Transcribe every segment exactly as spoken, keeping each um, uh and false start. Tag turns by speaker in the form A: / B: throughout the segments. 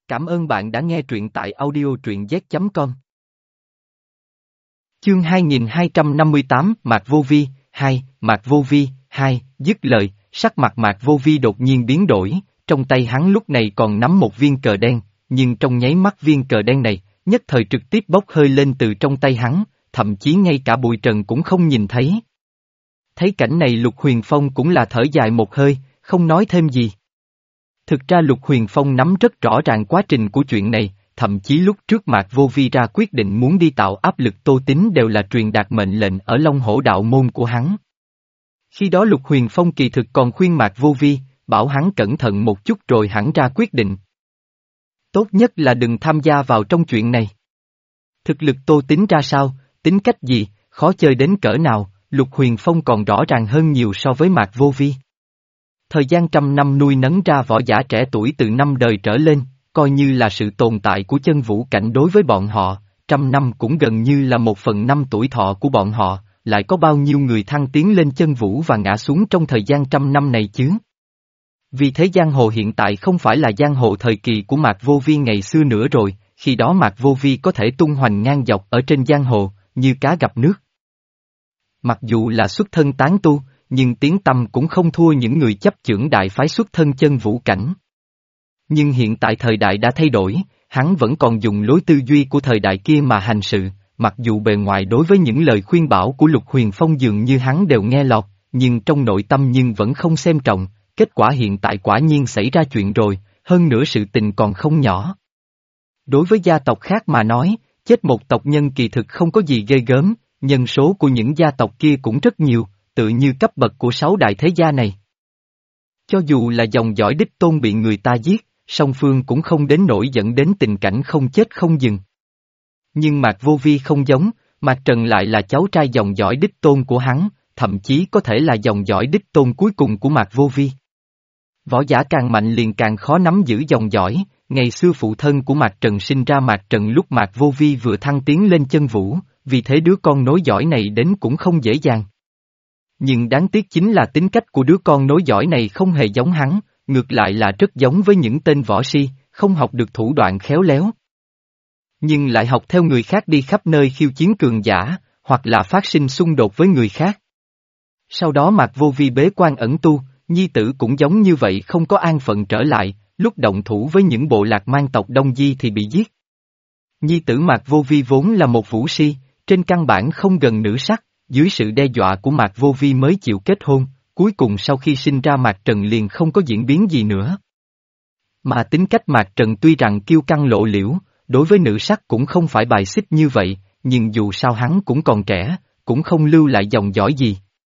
A: Cảm ơn bạn đã nghe truyện tại audio truyện z chấm com. Chương hai nghìn hai trăm năm mươi tám Mạc Vô Vi, hai, Mạc Vô Vi, hai, dứt lời, sắc mặt Mạc Vô Vi đột nhiên biến đổi, trong tay hắn lúc này còn nắm một viên cờ đen, nhưng trong nháy mắt viên cờ đen này, nhất thời trực tiếp bốc hơi lên từ trong tay hắn, thậm chí ngay cả bụi trần cũng không nhìn thấy. Thấy cảnh này Lục Huyền Phong cũng là thở dài một hơi, không nói thêm gì. Thực ra Lục Huyền Phong nắm rất rõ ràng quá trình của chuyện này, thậm chí lúc trước Mạc Vô Vi ra quyết định muốn đi tạo áp lực Tô Tín đều là truyền đạt mệnh lệnh ở Long Hổ đạo môn của hắn. Khi đó Lục Huyền Phong kỳ thực còn khuyên Mạc Vô Vi, bảo hắn cẩn thận một chút rồi hẳn ra quyết định. Tốt nhất là đừng tham gia vào trong chuyện này. Thực lực Tô Tín ra sao, tính cách gì, khó chơi đến cỡ nào, Lục Huyền Phong còn rõ ràng hơn nhiều so với Mạc Vô Vi. Thời gian trăm năm nuôi nấng ra võ giả trẻ tuổi từ năm đời trở lên, coi như là sự tồn tại của chân vũ cảnh đối với bọn họ, trăm năm cũng gần như là một phần năm tuổi thọ của bọn họ, lại có bao nhiêu người thăng tiến lên chân vũ và ngã xuống trong thời gian trăm năm này chứ? Vì thế giang hồ hiện tại không phải là giang hồ thời kỳ của Mạc Vô Vi ngày xưa nữa rồi, khi đó Mạc Vô Vi có thể tung hoành ngang dọc ở trên giang hồ, như cá gặp nước. Mặc dù là xuất thân tán tu, nhưng tiếng tăm cũng không thua những người chấp chưởng đại phái xuất thân chân vũ cảnh. Nhưng hiện tại thời đại đã thay đổi, hắn vẫn còn dùng lối tư duy của thời đại kia mà hành sự, mặc dù bề ngoài đối với những lời khuyên bảo của Lục Huyền Phong dường như hắn đều nghe lọt, nhưng trong nội tâm nhưng vẫn không xem trọng, kết quả hiện tại quả nhiên xảy ra chuyện rồi, hơn nữa sự tình còn không nhỏ. Đối với gia tộc khác mà nói, chết một tộc nhân kỳ thực không có gì ghê gớm, nhân số của những gia tộc kia cũng rất nhiều, tự như cấp bậc của sáu đại thế gia này. Cho dù là dòng dõi đích tôn bị người ta giết, song phương cũng không đến nỗi dẫn đến tình cảnh không chết không dừng. Nhưng Mạc Vô Vi không giống, Mạc Trần lại là cháu trai dòng dõi đích tôn của hắn, thậm chí có thể là dòng dõi đích tôn cuối cùng của Mạc Vô Vi. Võ giả càng mạnh liền càng khó nắm giữ dòng dõi, ngày xưa phụ thân của Mạc Trần sinh ra Mạc Trần lúc Mạc Vô Vi vừa thăng tiến lên chân vũ, vì thế đứa con nối dõi này đến cũng không dễ dàng. Nhưng đáng tiếc chính là tính cách của đứa con nối dõi này không hề giống hắn, ngược lại là rất giống với những tên võ si, không học được thủ đoạn khéo léo. Nhưng lại học theo người khác đi khắp nơi khiêu chiến cường giả, hoặc là phát sinh xung đột với người khác. Sau đó Mạc Vô Vi bế quan ẩn tu, nhi tử cũng giống như vậy không có an phận trở lại, lúc động thủ với những bộ lạc mang tộc Đông Di thì bị giết. Nhi tử Mạc Vô Vi vốn là một vũ si, trên căn bản không gần nữ sắc, dưới sự đe dọa của Mạc Vô Vi mới chịu kết hôn, cuối cùng sau khi sinh ra Mạc Trần liền không có diễn biến gì nữa. Mà tính cách Mạc Trần tuy rằng kiêu căng lộ liễu, đối với nữ sắc cũng không phải bài xích như vậy, nhưng dù sao hắn cũng còn trẻ, cũng không lưu lại dòng dõi gì.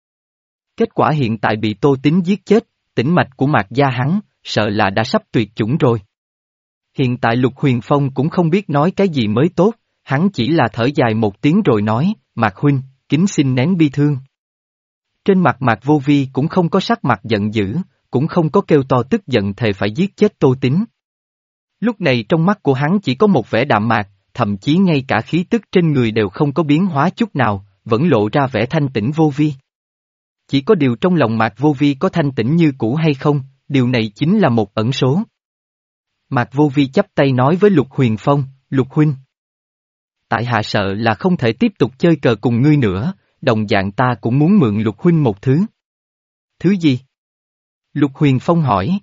A: Kết quả hiện tại bị Tô Tín giết chết, tĩnh mạch của Mạc gia hắn, sợ là đã sắp tuyệt chủng rồi. Hiện tại Lục Huyền Phong cũng không biết nói cái gì mới tốt, hắn chỉ là thở dài một tiếng rồi nói, Mạc huynh, kính xin nén bi thương. Trên mặt Mạc Vô Vi cũng không có sắc mặt giận dữ, cũng không có kêu to tức giận thề phải giết chết Tô Tín. Lúc này trong mắt của hắn chỉ có một vẻ đạm mạc, thậm chí ngay cả khí tức trên người đều không có biến hóa chút nào, vẫn lộ ra vẻ thanh tĩnh vô vi. Chỉ có điều trong lòng Mạc Vô Vi có thanh tĩnh như cũ hay không, điều này chính là một ẩn số. Mạc Vô Vi chắp tay nói với Lục Huyền Phong, Lục huynh. Tại hạ sợ là không thể tiếp tục chơi cờ cùng ngươi nữa, đồng dạng ta cũng muốn mượn Lục huynh một thứ. Thứ gì? Lục Huyền Phong hỏi.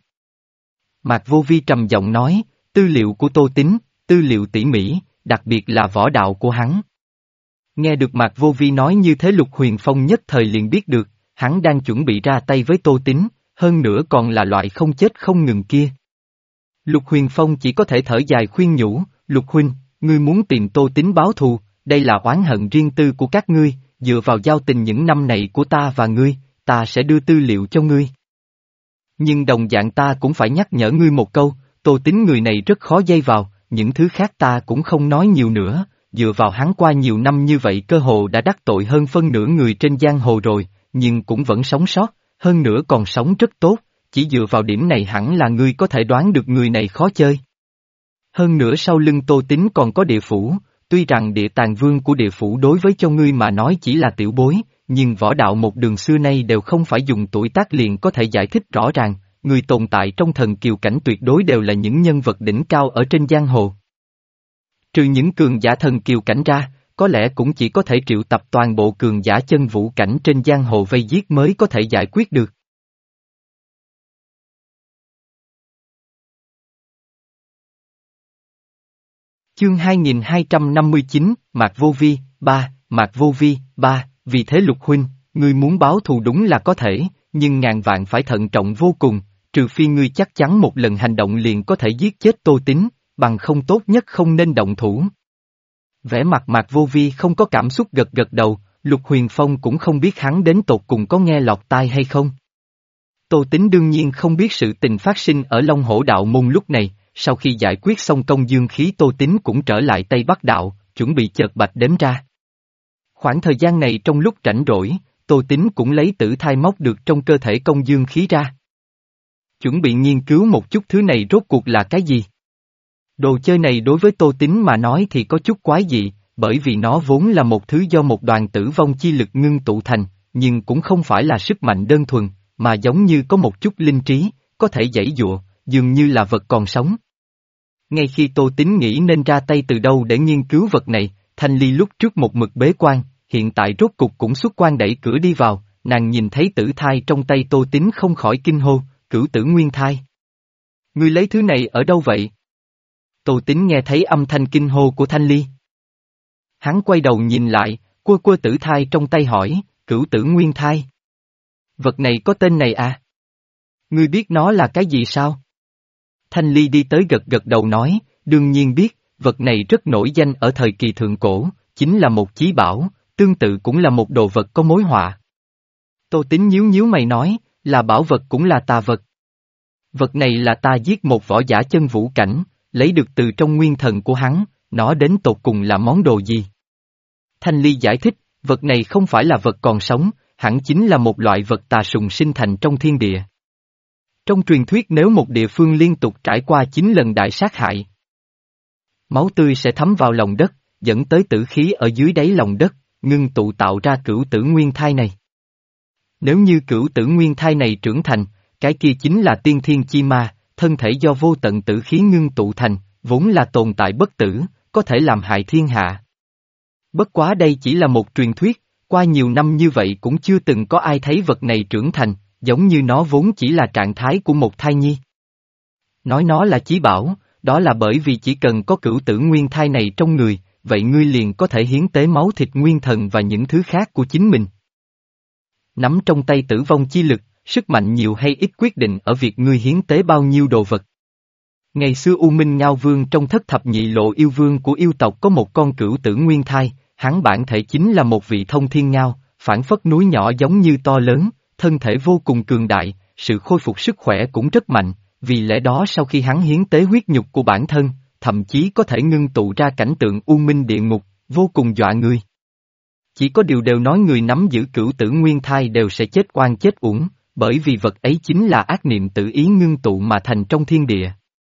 A: Mạc Vô Vi trầm giọng nói, tư liệu của Tô Tín, tư liệu tỉ mỉ, đặc biệt là võ đạo của hắn. Nghe được Mạc Vô Vi nói như thế Lục Huyền Phong nhất thời liền biết được, hắn đang chuẩn bị ra tay với Tô Tín, hơn nữa còn là loại không chết không ngừng kia. Lục Huyền Phong chỉ có thể thở dài khuyên nhủ, Lục huynh, ngươi muốn tìm Tô Tín báo thù, đây là oán hận riêng tư của các ngươi, dựa vào giao tình những năm này của ta và ngươi, ta sẽ đưa tư liệu cho ngươi. Nhưng đồng dạng ta cũng phải nhắc nhở ngươi một câu, Tô Tín người này rất khó dây vào, những thứ khác ta cũng không nói nhiều nữa, dựa vào hắn qua nhiều năm như vậy cơ hồ đã đắc tội hơn phân nửa người trên giang hồ rồi, nhưng cũng vẫn sống sót, hơn nữa còn sống rất tốt, chỉ dựa vào điểm này hẳn là ngươi có thể đoán được người này khó chơi. Hơn nữa sau lưng Tô Tín còn có địa phủ, tuy rằng địa tàng vương của địa phủ đối với cho ngươi mà nói chỉ là tiểu bối, nhưng võ đạo một đường xưa nay đều không phải dùng tuổi tác liền có thể giải thích rõ ràng, người tồn tại trong thần kiều cảnh tuyệt đối đều là những nhân vật đỉnh cao ở trên giang hồ. Trừ những cường giả thần kiều cảnh ra, có lẽ cũng chỉ có thể triệu tập toàn bộ cường giả chân vũ cảnh trên giang hồ vây giết mới có thể giải quyết được. Chương hai nghìn hai trăm năm mươi chín, Mạc Vô Vi, ba, Mạc Vô Vi, ba, vì thế Lục huynh, ngươi muốn báo thù đúng là có thể, nhưng ngàn vạn phải thận trọng vô cùng, trừ phi ngươi chắc chắn một lần hành động liền có thể giết chết Tô Tín, bằng không tốt nhất không nên động thủ. Vẻ mặt Mạc Vô Vi không có cảm xúc gật gật đầu, Lục Huyền Phong cũng không biết hắn đến tột cùng có nghe lọt tai hay không. Tô Tín đương nhiên không biết sự tình phát sinh ở Long Hổ Đạo Môn lúc này, sau khi giải quyết xong công dương khí Tô Tín cũng trở lại Tây Bắc Đạo, chuẩn bị chợt bạch đếm ra. Khoảng thời gian này trong lúc rảnh rỗi, Tô Tín cũng lấy tử thai móc được trong cơ thể công dương khí ra. Chuẩn bị nghiên cứu một chút thứ này rốt cuộc là cái gì. Đồ chơi này đối với Tô Tín mà nói thì có chút quái dị, bởi vì nó vốn là một thứ do một đoàn tử vong chi lực ngưng tụ thành, nhưng cũng không phải là sức mạnh đơn thuần, mà giống như có một chút linh trí, có thể giãy giụa, dường như là vật còn sống. Ngay khi Tô Tín nghĩ nên ra tay từ đâu để nghiên cứu vật này, Thanh Ly lúc trước một mực bế quan, hiện tại rốt cục cũng xuất quan đẩy cửa đi vào, nàng nhìn thấy tử thai trong tay Tô Tín không khỏi kinh hô, cửu tử nguyên thai. Ngươi lấy thứ này ở đâu vậy? Tô Tín nghe thấy âm thanh kinh hô của Thanh Ly. Hắn quay đầu nhìn lại, quơ quơ tử thai trong tay hỏi, cửu tử nguyên thai. Vật này có tên này à? Ngươi biết nó là cái gì sao? Thanh Ly đi tới gật gật đầu nói, đương nhiên biết, vật này rất nổi danh ở thời kỳ thượng cổ, chính là một chí bảo, tương tự cũng là một đồ vật có mối họa. Tô Tín nhíu nhíu mày nói, là bảo vật cũng là tà vật. Vật này là ta giết một võ giả chân vũ cảnh, lấy được từ trong nguyên thần của hắn, nó đến tột cùng là món đồ gì? Thanh Ly giải thích, vật này không phải là vật còn sống, hẳn chính là một loại vật tà sùng sinh thành trong thiên địa. Trong truyền thuyết nếu một địa phương liên tục trải qua chín lần đại sát hại, máu tươi sẽ thấm vào lòng đất, dẫn tới tử khí ở dưới đáy lòng đất, ngưng tụ tạo ra cửu tử nguyên thai này. Nếu như cửu tử nguyên thai này trưởng thành, cái kia chính là tiên thiên chi ma, thân thể do vô tận tử khí ngưng tụ thành, vốn là tồn tại bất tử, có thể làm hại thiên hạ. Bất quá đây chỉ là một truyền thuyết, qua nhiều năm như vậy cũng chưa từng có ai thấy vật này trưởng thành, giống như nó vốn chỉ là trạng thái của một thai nhi. Nói nó là chí bảo, đó là bởi vì chỉ cần có cửu tử nguyên thai này trong người, vậy ngươi liền có thể hiến tế máu thịt nguyên thần và những thứ khác của chính mình. Nắm trong tay tử vong chi lực, sức mạnh nhiều hay ít quyết định ở việc ngươi hiến tế bao nhiêu đồ vật. Ngày xưa U Minh Ngao Vương trong thất thập nhị lộ yêu vương của yêu tộc có một con cửu tử nguyên thai, hắn bản thể chính là một vị thông thiên ngao, phản phất núi nhỏ giống như to lớn, thân thể vô cùng cường đại, sự khôi phục sức khỏe cũng rất mạnh, vì lẽ đó sau khi hắn hiến tế huyết nhục của bản thân, thậm chí có thể ngưng tụ ra cảnh tượng U Minh địa ngục, vô cùng dọa người. Chỉ có điều đều nói người nắm giữ cửu tử nguyên thai đều sẽ chết oan chết uổng, bởi vì vật ấy chính là ác niệm tự ý ngưng tụ mà thành trong thiên địa.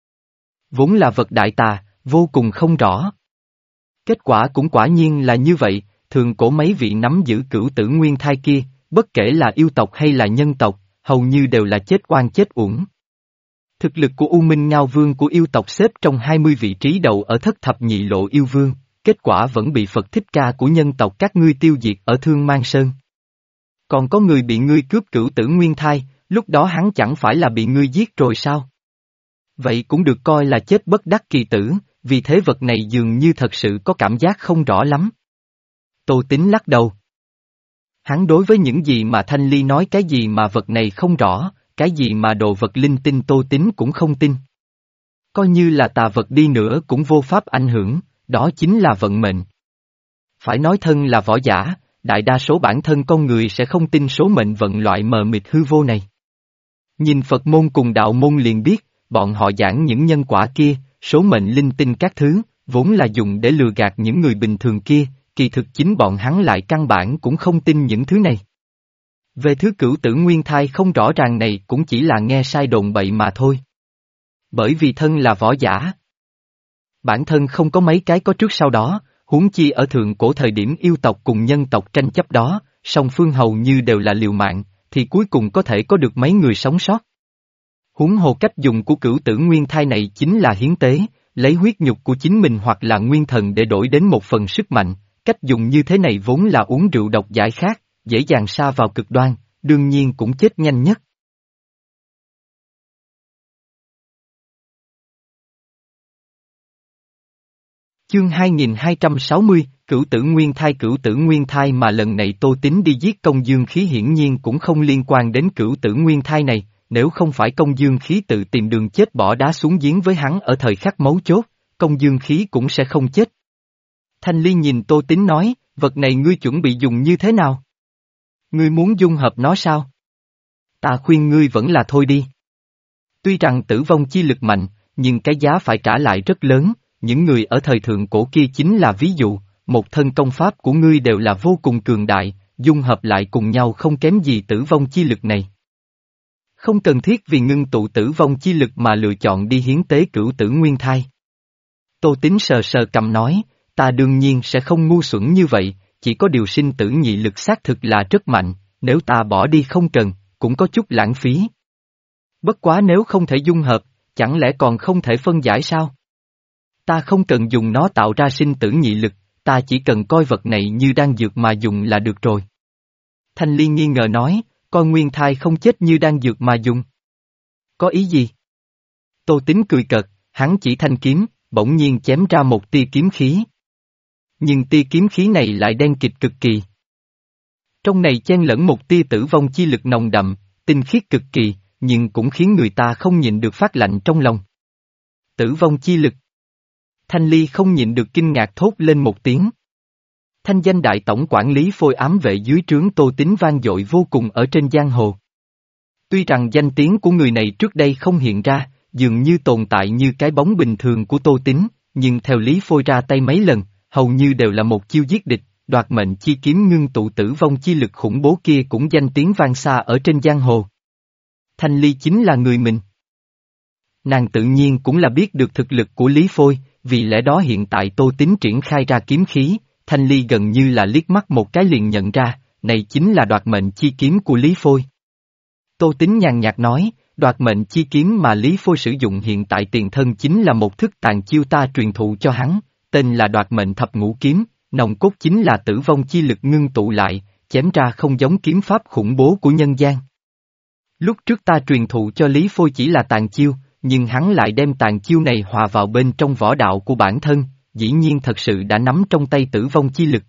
A: Vốn là vật đại tà, vô cùng không rõ. Kết quả cũng quả nhiên là như vậy, thường cổ mấy vị nắm giữ cửu tử nguyên thai kia, bất kể là yêu tộc hay là nhân tộc, hầu như đều là chết oan chết uổng. Thực lực của U Minh Ngao Vương của yêu tộc xếp trong hai mươi vị trí đầu ở thất thập nhị lộ yêu vương, kết quả vẫn bị Phật Thích Ca của nhân tộc các ngươi tiêu diệt ở Thương Mang Sơn. Còn có người bị ngươi cướp cửu tử nguyên thai, lúc đó hắn chẳng phải là bị ngươi giết rồi sao? Vậy cũng được coi là chết bất đắc kỳ tử, vì thế vật này dường như thật sự có cảm giác không rõ lắm. Tô Tín lắc đầu. Hắn đối với những gì mà Thanh Ly nói cái gì mà vật này không rõ, cái gì mà đồ vật linh tinh Tô Tín cũng không tin. Coi như là tà vật đi nữa cũng vô pháp ảnh hưởng, đó chính là vận mệnh. Phải nói thân là võ giả, đại đa số bản thân con người sẽ không tin số mệnh vận loại mờ mịt hư vô này. Nhìn Phật môn cùng đạo môn liền biết, bọn họ giảng những nhân quả kia, số mệnh linh tinh các thứ, vốn là dùng để lừa gạt những người bình thường kia, kỳ thực chính bọn hắn lại căn bản cũng không tin những thứ này. Về thứ cửu tử nguyên thai không rõ ràng này cũng chỉ là nghe sai đồn bậy mà thôi. Bởi vì thân là võ giả. Bản thân không có mấy cái có trước sau đó, huống chi ở thượng cổ thời điểm yêu tộc cùng nhân tộc tranh chấp đó, song phương hầu như đều là liều mạng, thì cuối cùng có thể có được mấy người sống sót. Huống hồ cách dùng của cửu tử nguyên thai này chính là hiến tế, lấy huyết nhục của chính mình hoặc là nguyên thần để đổi đến một phần sức mạnh, cách dùng như thế này vốn là uống rượu độc giải khát, dễ dàng sa vào cực đoan, đương nhiên cũng chết nhanh nhất. Chương hai nghìn hai trăm sáu mươi, Cửu tử nguyên thai cửu tử nguyên thai mà lần này Tô Tín đi giết công dương khí hiển nhiên cũng không liên quan đến cửu tử nguyên thai này, nếu không phải công dương khí tự tìm đường chết bỏ đá xuống giếng với hắn ở thời khắc mấu chốt, công dương khí cũng sẽ không chết. Thanh Ly nhìn Tô Tín nói, vật này ngươi chuẩn bị dùng như thế nào? Ngươi muốn dung hợp nó sao? Ta khuyên ngươi vẫn là thôi đi. Tuy rằng tử vong chi lực mạnh, nhưng cái giá phải trả lại rất lớn, những người ở thời thượng cổ kia chính là ví dụ, một thân công pháp của ngươi đều là vô cùng cường đại, dung hợp lại cùng nhau không kém gì tử vong chi lực này. Không cần thiết vì ngưng tụ tử vong chi lực mà lựa chọn đi hiến tế cửu tử nguyên thai. Tô Tín sờ sờ cầm nói, ta đương nhiên sẽ không ngu xuẩn như vậy, chỉ có điều sinh tử nhị lực xác thực là rất mạnh, nếu ta bỏ đi không cần, cũng có chút lãng phí. Bất quá nếu không thể dung hợp, chẳng lẽ còn không thể phân giải sao? Ta không cần dùng nó tạo ra sinh tử nhị lực, ta chỉ cần coi vật này như đang dược mà dùng là được rồi. Thanh Ly nghi ngờ nói, coi nguyên thai không chết như đang dược mà dùng. Có ý gì? Tô Tín cười cợt, hắn chỉ thanh kiếm, bỗng nhiên chém ra một tia kiếm khí. Nhưng tia kiếm khí này lại đen kịt cực kỳ. Trong này chen lẫn một tia tử vong chi lực nồng đậm, tinh khiết cực kỳ, nhưng cũng khiến người ta không nhịn được phát lạnh trong lòng. Tử vong chi lực. Thanh Ly không nhịn được kinh ngạc thốt lên một tiếng. Thanh danh đại tổng quản lý phôi ám vệ dưới trướng Tô Tín vang dội vô cùng ở trên giang hồ. Tuy rằng danh tiếng của người này trước đây không hiện ra, dường như tồn tại như cái bóng bình thường của Tô Tín, nhưng theo Lý Phôi ra tay mấy lần, hầu như đều là một chiêu giết địch, đoạt mệnh chi kiếm ngưng tụ tử vong chi lực khủng bố kia cũng danh tiếng vang xa ở trên giang hồ. Thanh Ly chính là người mình. Nàng tự nhiên cũng là biết được thực lực của Lý Phôi, vì lẽ đó hiện tại Tô Tín triển khai ra kiếm khí, Thanh Ly gần như là liếc mắt một cái liền nhận ra, này chính là đoạt mệnh chi kiếm của Lý Phôi. Tô Tín nhàn nhạt nói, đoạt mệnh chi kiếm mà Lý Phôi sử dụng hiện tại tiền thân chính là một thức tàn chiêu ta truyền thụ cho hắn, tên là đoạt mệnh thập ngũ kiếm, nòng cốt chính là tử vong chi lực ngưng tụ lại, chém ra không giống kiếm pháp khủng bố của nhân gian. Lúc trước ta truyền thụ cho Lý Phôi chỉ là tàn chiêu, nhưng hắn lại đem tàn chiêu này hòa vào bên trong võ đạo của bản thân, dĩ nhiên thật sự đã nắm trong tay tử vong chi lực.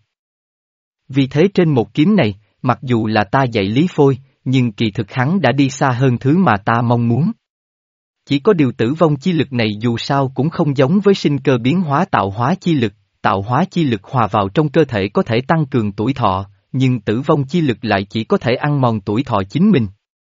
A: Vì thế trên một kiếm này, mặc dù là ta dạy Lý Phôi, nhưng kỳ thực hắn đã đi xa hơn thứ mà ta mong muốn. Chỉ có điều tử vong chi lực này dù sao cũng không giống với sinh cơ biến hóa tạo hóa chi lực, tạo hóa chi lực hòa vào trong cơ thể có thể tăng cường tuổi thọ, nhưng tử vong chi lực lại chỉ có thể ăn mòn tuổi thọ chính mình.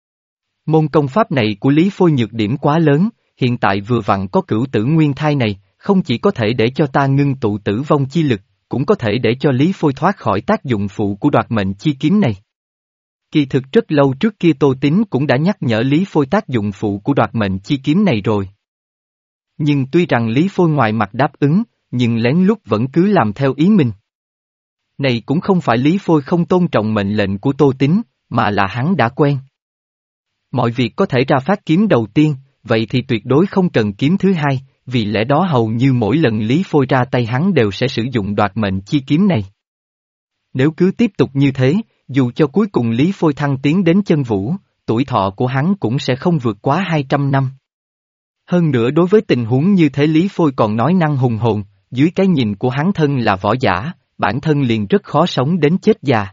A: Môn công pháp này của Lý Phôi nhược điểm quá lớn, hiện tại vừa vặn có cửu tử nguyên thai này, không chỉ có thể để cho ta ngưng tụ tử vong chi lực, cũng có thể để cho Lý Phôi thoát khỏi tác dụng phụ của đoạt mệnh chi kiếm này. Kỳ thực rất lâu trước kia Tô Tín cũng đã nhắc nhở Lý Phôi tác dụng phụ của đoạt mệnh chi kiếm này rồi. Nhưng tuy rằng Lý Phôi ngoài mặt đáp ứng, nhưng lén lút vẫn cứ làm theo ý mình. Này cũng không phải Lý Phôi không tôn trọng mệnh lệnh của Tô Tín, mà là hắn đã quen. Mọi việc có thể ra phát kiếm đầu tiên, vậy thì tuyệt đối không cần kiếm thứ hai, vì lẽ đó hầu như mỗi lần Lý Phôi ra tay hắn đều sẽ sử dụng đoạt mệnh chi kiếm này. Nếu cứ tiếp tục như thế, dù cho cuối cùng Lý Phôi thăng tiến đến chân vũ, tuổi thọ của hắn cũng sẽ không vượt quá hai trăm năm. Hơn nữa đối với tình huống như thế Lý Phôi còn nói năng hùng hồn, dưới cái nhìn của hắn thân là võ giả, bản thân liền rất khó sống đến chết già.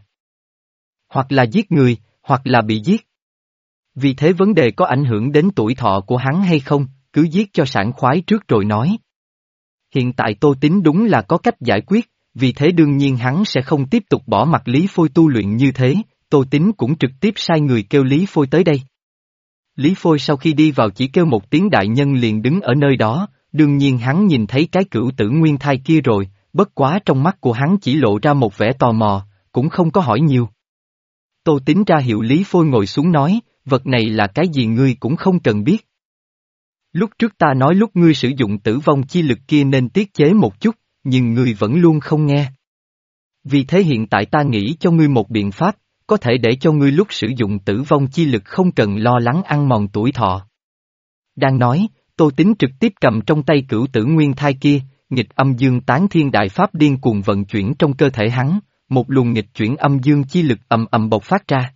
A: Hoặc là giết người, hoặc là bị giết. Vì thế vấn đề có ảnh hưởng đến tuổi thọ của hắn hay không, cứ giết cho sảng khoái trước rồi nói. Hiện tại Tô Tín đúng là có cách giải quyết, vì thế đương nhiên hắn sẽ không tiếp tục bỏ mặc Lý Phôi tu luyện như thế, Tô Tín cũng trực tiếp sai người kêu Lý Phôi tới đây. Lý Phôi sau khi đi vào chỉ kêu một tiếng đại nhân liền đứng ở nơi đó, đương nhiên hắn nhìn thấy cái cửu tử nguyên thai kia rồi, bất quá trong mắt của hắn chỉ lộ ra một vẻ tò mò, cũng không có hỏi nhiều. Tô Tín ra hiệu Lý Phôi ngồi xuống nói, vật này là cái gì ngươi cũng không cần biết. Lúc trước ta nói lúc ngươi sử dụng tử vong chi lực kia nên tiết chế một chút, nhưng ngươi vẫn luôn không nghe. Vì thế hiện tại ta nghĩ cho ngươi một biện pháp, có thể để cho ngươi lúc sử dụng tử vong chi lực không cần lo lắng ăn mòn tuổi thọ. Đang nói, Tô Tín trực tiếp cầm trong tay cửu tử nguyên thai kia, nghịch âm dương tán thiên đại pháp điên cuồng vận chuyển trong cơ thể hắn, một luồng nghịch chuyển âm dương chi lực ầm ầm bộc phát ra.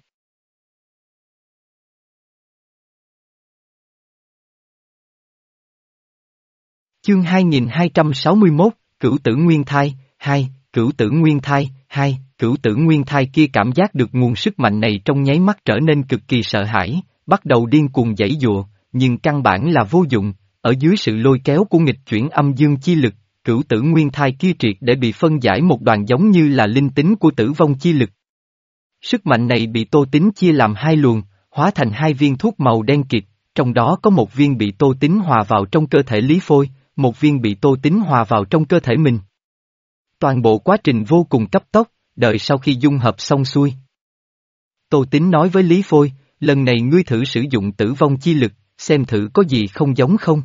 A: Chương hai nghìn hai trăm sáu mươi mốt, Cửu tử nguyên thai, hai, Cửu tử nguyên thai, hai, Cửu tử nguyên thai kia cảm giác được nguồn sức mạnh này trong nháy mắt trở nên cực kỳ sợ hãi, bắt đầu điên cuồng giãy giụa, nhưng căn bản là vô dụng, ở dưới sự lôi kéo của nghịch chuyển âm dương chi lực, cửu tử nguyên thai kia triệt để bị phân giải một đoàn giống như là linh tính của tử vong chi lực. Sức mạnh này bị Tô Tín chia làm hai luồng, hóa thành hai viên thuốc màu đen kịt, trong đó có một viên bị Tô Tín hòa vào trong cơ thể Lý Phôi, một viên bị Tô Tín hòa vào trong cơ thể mình. Toàn bộ quá trình vô cùng cấp tốc, đợi sau khi dung hợp xong xuôi. Tô Tín nói với Lý Phôi, lần này ngươi thử sử dụng tử vong chi lực, xem thử có gì không giống không.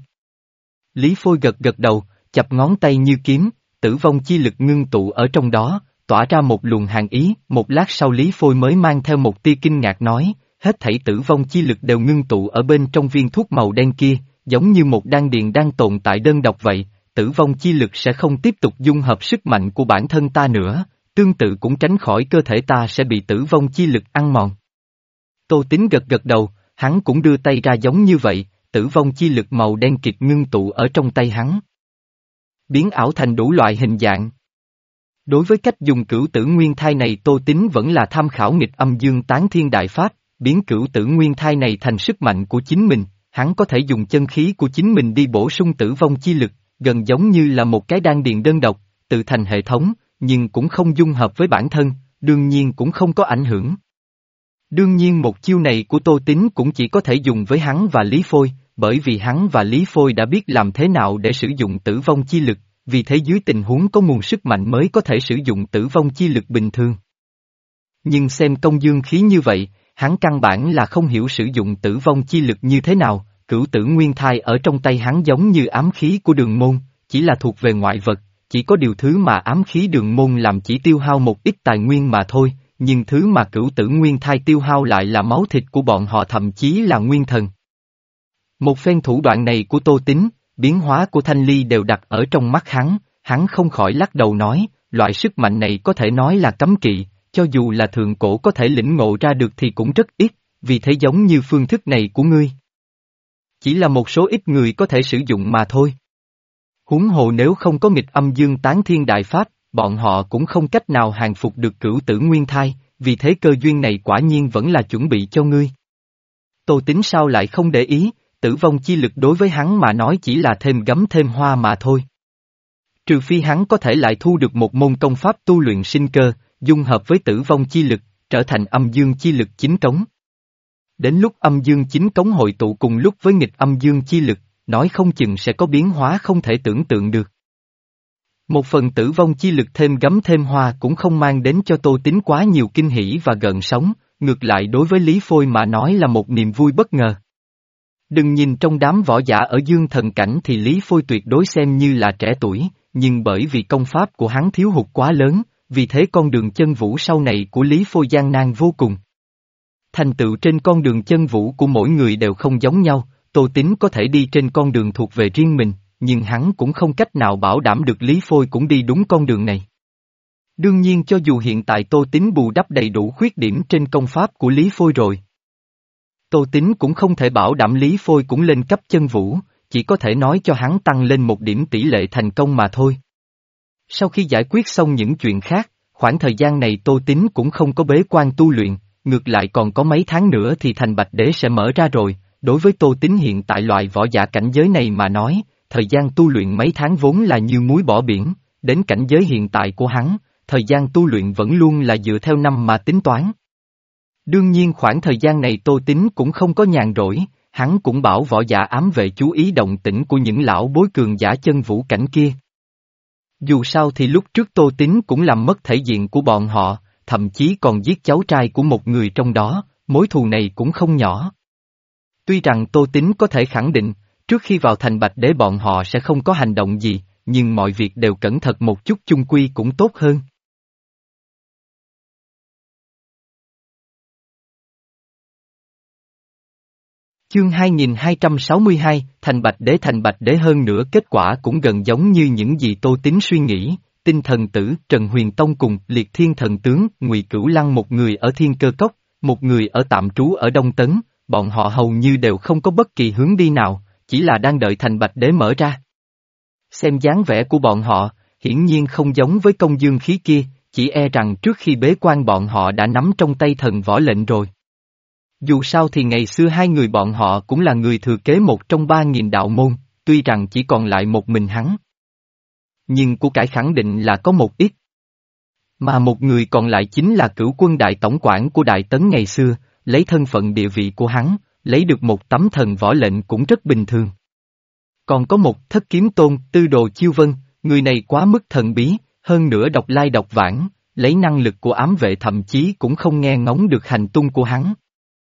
A: Lý Phôi gật gật đầu, chập ngón tay như kiếm, tử vong chi lực ngưng tụ ở trong đó, tỏa ra một luồng hàn ý, một lát sau Lý Phôi mới mang theo một tia kinh ngạc nói, hết thảy tử vong chi lực đều ngưng tụ ở bên trong viên thuốc màu đen kia, giống như một đan điền đang tồn tại đơn độc vậy, tử vong chi lực sẽ không tiếp tục dung hợp sức mạnh của bản thân ta nữa, tương tự cũng tránh khỏi cơ thể ta sẽ bị tử vong chi lực ăn mòn. Tô Tín gật gật đầu, hắn cũng đưa tay ra giống như vậy, tử vong chi lực màu đen kịt ngưng tụ ở trong tay hắn. Biến ảo thành đủ loại hình dạng. Đối với cách dùng cửu tử nguyên thai này Tô Tín vẫn là tham khảo nghịch âm dương tán thiên đại pháp, biến cửu tử nguyên thai này thành sức mạnh của chính mình, hắn có thể dùng chân khí của chính mình đi bổ sung tử vong chi lực, gần giống như là một cái đan điền đơn độc, tự thành hệ thống, nhưng cũng không dung hợp với bản thân, đương nhiên cũng không có ảnh hưởng. Đương nhiên một chiêu này của Tô Tín cũng chỉ có thể dùng với hắn và Lý Phôi, bởi vì hắn và Lý Phôi đã biết làm thế nào để sử dụng tử vong chi lực, vì thế dưới tình huống có nguồn sức mạnh mới có thể sử dụng tử vong chi lực bình thường. Nhưng xem công dương khí như vậy, hắn căn bản là không hiểu sử dụng tử vong chi lực như thế nào, cửu tử nguyên thai ở trong tay hắn giống như ám khí của đường môn, chỉ là thuộc về ngoại vật, chỉ có điều thứ mà ám khí đường môn làm chỉ tiêu hao một ít tài nguyên mà thôi, nhưng thứ mà cửu tử nguyên thai tiêu hao lại là máu thịt của bọn họ thậm chí là nguyên thần. Một phen thủ đoạn này của Tô Tín, biến hóa của Thanh Ly đều đặt ở trong mắt hắn, hắn không khỏi lắc đầu nói, loại sức mạnh này có thể nói là cấm kỵ, cho dù là thượng cổ có thể lĩnh ngộ ra được thì cũng rất ít, vì thế giống như phương thức này của ngươi. Chỉ là một số ít người có thể sử dụng mà thôi. Huống hồ nếu không có nghịch âm dương tán thiên đại pháp, bọn họ cũng không cách nào hàng phục được cửu tử nguyên thai, vì thế cơ duyên này quả nhiên vẫn là chuẩn bị cho ngươi. Tô Tín sao lại không để ý, tử vong chi lực đối với hắn mà nói chỉ là thêm gấm thêm hoa mà thôi. Trừ phi hắn có thể lại thu được một môn công pháp tu luyện sinh cơ, dung hợp với tử vong chi lực, trở thành âm dương chi lực chính cống. Đến lúc âm dương chính cống hội tụ cùng lúc với nghịch âm dương chi lực, nói không chừng sẽ có biến hóa không thể tưởng tượng được. Một phần tử vong chi lực thêm gấm thêm hoa cũng không mang đến cho Tô Tín quá nhiều kinh hỉ và gợn sóng, ngược lại đối với Lý Phôi mà nói là một niềm vui bất ngờ. Đừng nhìn trong đám võ giả ở dương thần cảnh thì Lý Phôi tuyệt đối xem như là trẻ tuổi, nhưng bởi vì công pháp của hắn thiếu hụt quá lớn, vì thế con đường chân vũ sau này của Lý Phôi gian nan vô cùng. Thành tựu trên con đường chân vũ của mỗi người đều không giống nhau, Tô Tín có thể đi trên con đường thuộc về riêng mình, nhưng hắn cũng không cách nào bảo đảm được Lý Phôi cũng đi đúng con đường này. Đương nhiên cho dù hiện tại Tô Tín bù đắp đầy đủ khuyết điểm trên công pháp của Lý Phôi rồi, Tô Tín cũng không thể bảo đảm Lý Phôi cũng lên cấp chân vũ, chỉ có thể nói cho hắn tăng lên một điểm tỷ lệ thành công mà thôi. Sau khi giải quyết xong những chuyện khác, khoảng thời gian này Tô Tín cũng không có bế quan tu luyện, ngược lại còn có mấy tháng nữa thì thành Bạch Đế sẽ mở ra rồi, đối với Tô Tín hiện tại loại võ giả cảnh giới này mà nói, thời gian tu luyện mấy tháng vốn là như muối bỏ biển, đến cảnh giới hiện tại của hắn, thời gian tu luyện vẫn luôn là dựa theo năm mà tính toán. Đương nhiên khoảng thời gian này Tô Tín cũng không có nhàn rỗi, hắn cũng bảo võ giả ám vệ chú ý động tĩnh của những lão bối cường giả chân vũ cảnh kia. Dù sao thì lúc trước Tô Tín cũng làm mất thể diện của bọn họ, thậm chí còn giết cháu trai của một người trong đó, mối thù này cũng không nhỏ. Tuy rằng Tô Tín có thể khẳng định, trước khi vào thành Bạch Đế bọn họ sẽ không có hành động gì, nhưng mọi việc đều cẩn thận một chút chung quy cũng tốt hơn. Chương hai nghìn hai trăm sáu mươi hai, Thành Bạch Đế Thành Bạch Đế hơn nữa kết quả cũng gần giống như những gì Tô Tín suy nghĩ, Tinh Thần Tử, Trần Huyền Tông cùng Liệt Thiên Thần Tướng, Ngụy Cửu Lăng một người ở Thiên Cơ Cốc, một người ở tạm trú ở Đông Tấn, bọn họ hầu như đều không có bất kỳ hướng đi nào, chỉ là đang đợi Thành Bạch Đế mở ra. Xem dáng vẻ của bọn họ, hiển nhiên không giống với công dương khí kia, chỉ e rằng trước khi bế quan bọn họ đã nắm trong tay thần võ lệnh rồi. Dù sao thì ngày xưa hai người bọn họ cũng là người thừa kế một trong ba nghìn đạo môn, tuy rằng chỉ còn lại một mình hắn. Nhưng của cải khẳng định là có một ít. Mà một người còn lại chính là cửu quân đại tổng quản của Đại Tấn ngày xưa, lấy thân phận địa vị của hắn, lấy được một tấm thần võ lệnh cũng rất bình thường. Còn có một thất kiếm tôn, tư đồ chiêu vân, người này quá mức thần bí, hơn nữa độc lai độc vãng, lấy năng lực của ám vệ thậm chí cũng không nghe ngóng được hành tung của hắn.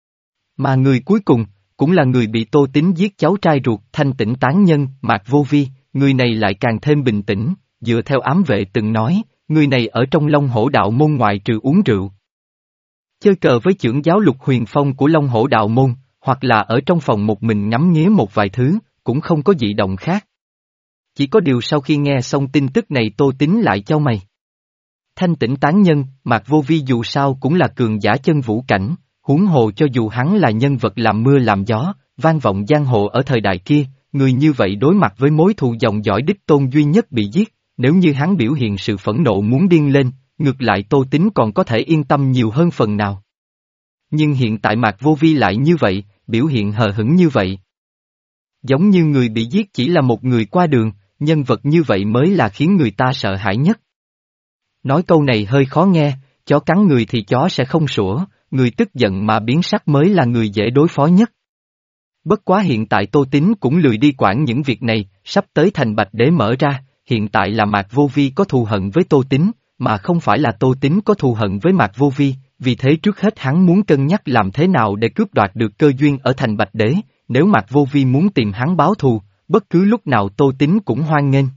A: Mà người cuối cùng, cũng là người bị Tô Tín giết cháu trai ruột Thanh Tĩnh tán nhân, Mạc Vô Vi, người này lại càng thêm bình tĩnh, dựa theo ám vệ từng nói, người này ở trong Long Hổ đạo môn ngoại trừ uống rượu. Chơi cờ với chưởng giáo Lục Huyền Phong của Long Hổ đạo môn, hoặc là ở trong phòng một mình ngắm nghía một vài thứ, cũng không có dị động khác. Chỉ có điều sau khi nghe xong tin tức này Tô Tín lại chau mày. Thanh Tĩnh tán nhân, Mạc Vô Vi dù sao cũng là cường giả chân vũ cảnh, huống hồ cho dù hắn là nhân vật làm mưa làm gió, vang vọng giang hồ ở thời đại kia, người như vậy đối mặt với mối thù dòng dõi đích tôn duy nhất bị giết, nếu như hắn biểu hiện sự phẫn nộ muốn điên lên, ngược lại Tô Tín còn có thể yên tâm nhiều hơn phần nào. Nhưng hiện tại Mạc Vô Vi lại như vậy, biểu hiện hờ hững như vậy. Giống như người bị giết chỉ là một người qua đường, nhân vật như vậy mới là khiến người ta sợ hãi nhất. Nói câu này hơi khó nghe, chó cắn người thì chó sẽ không sủa, người tức giận mà biến sắc mới là người dễ đối phó nhất. Bất quá hiện tại Tô Tín cũng lười đi quản những việc này, sắp tới Thành Bạch Đế mở ra, hiện tại là Mạc Vô Vi có thù hận với Tô Tín, mà không phải là Tô Tín có thù hận với Mạc Vô Vi, vì thế trước hết hắn muốn cân nhắc làm thế nào để cướp đoạt được cơ duyên ở Thành Bạch Đế, nếu Mạc Vô Vi muốn tìm hắn báo thù, bất cứ lúc nào Tô Tín cũng hoan nghênh.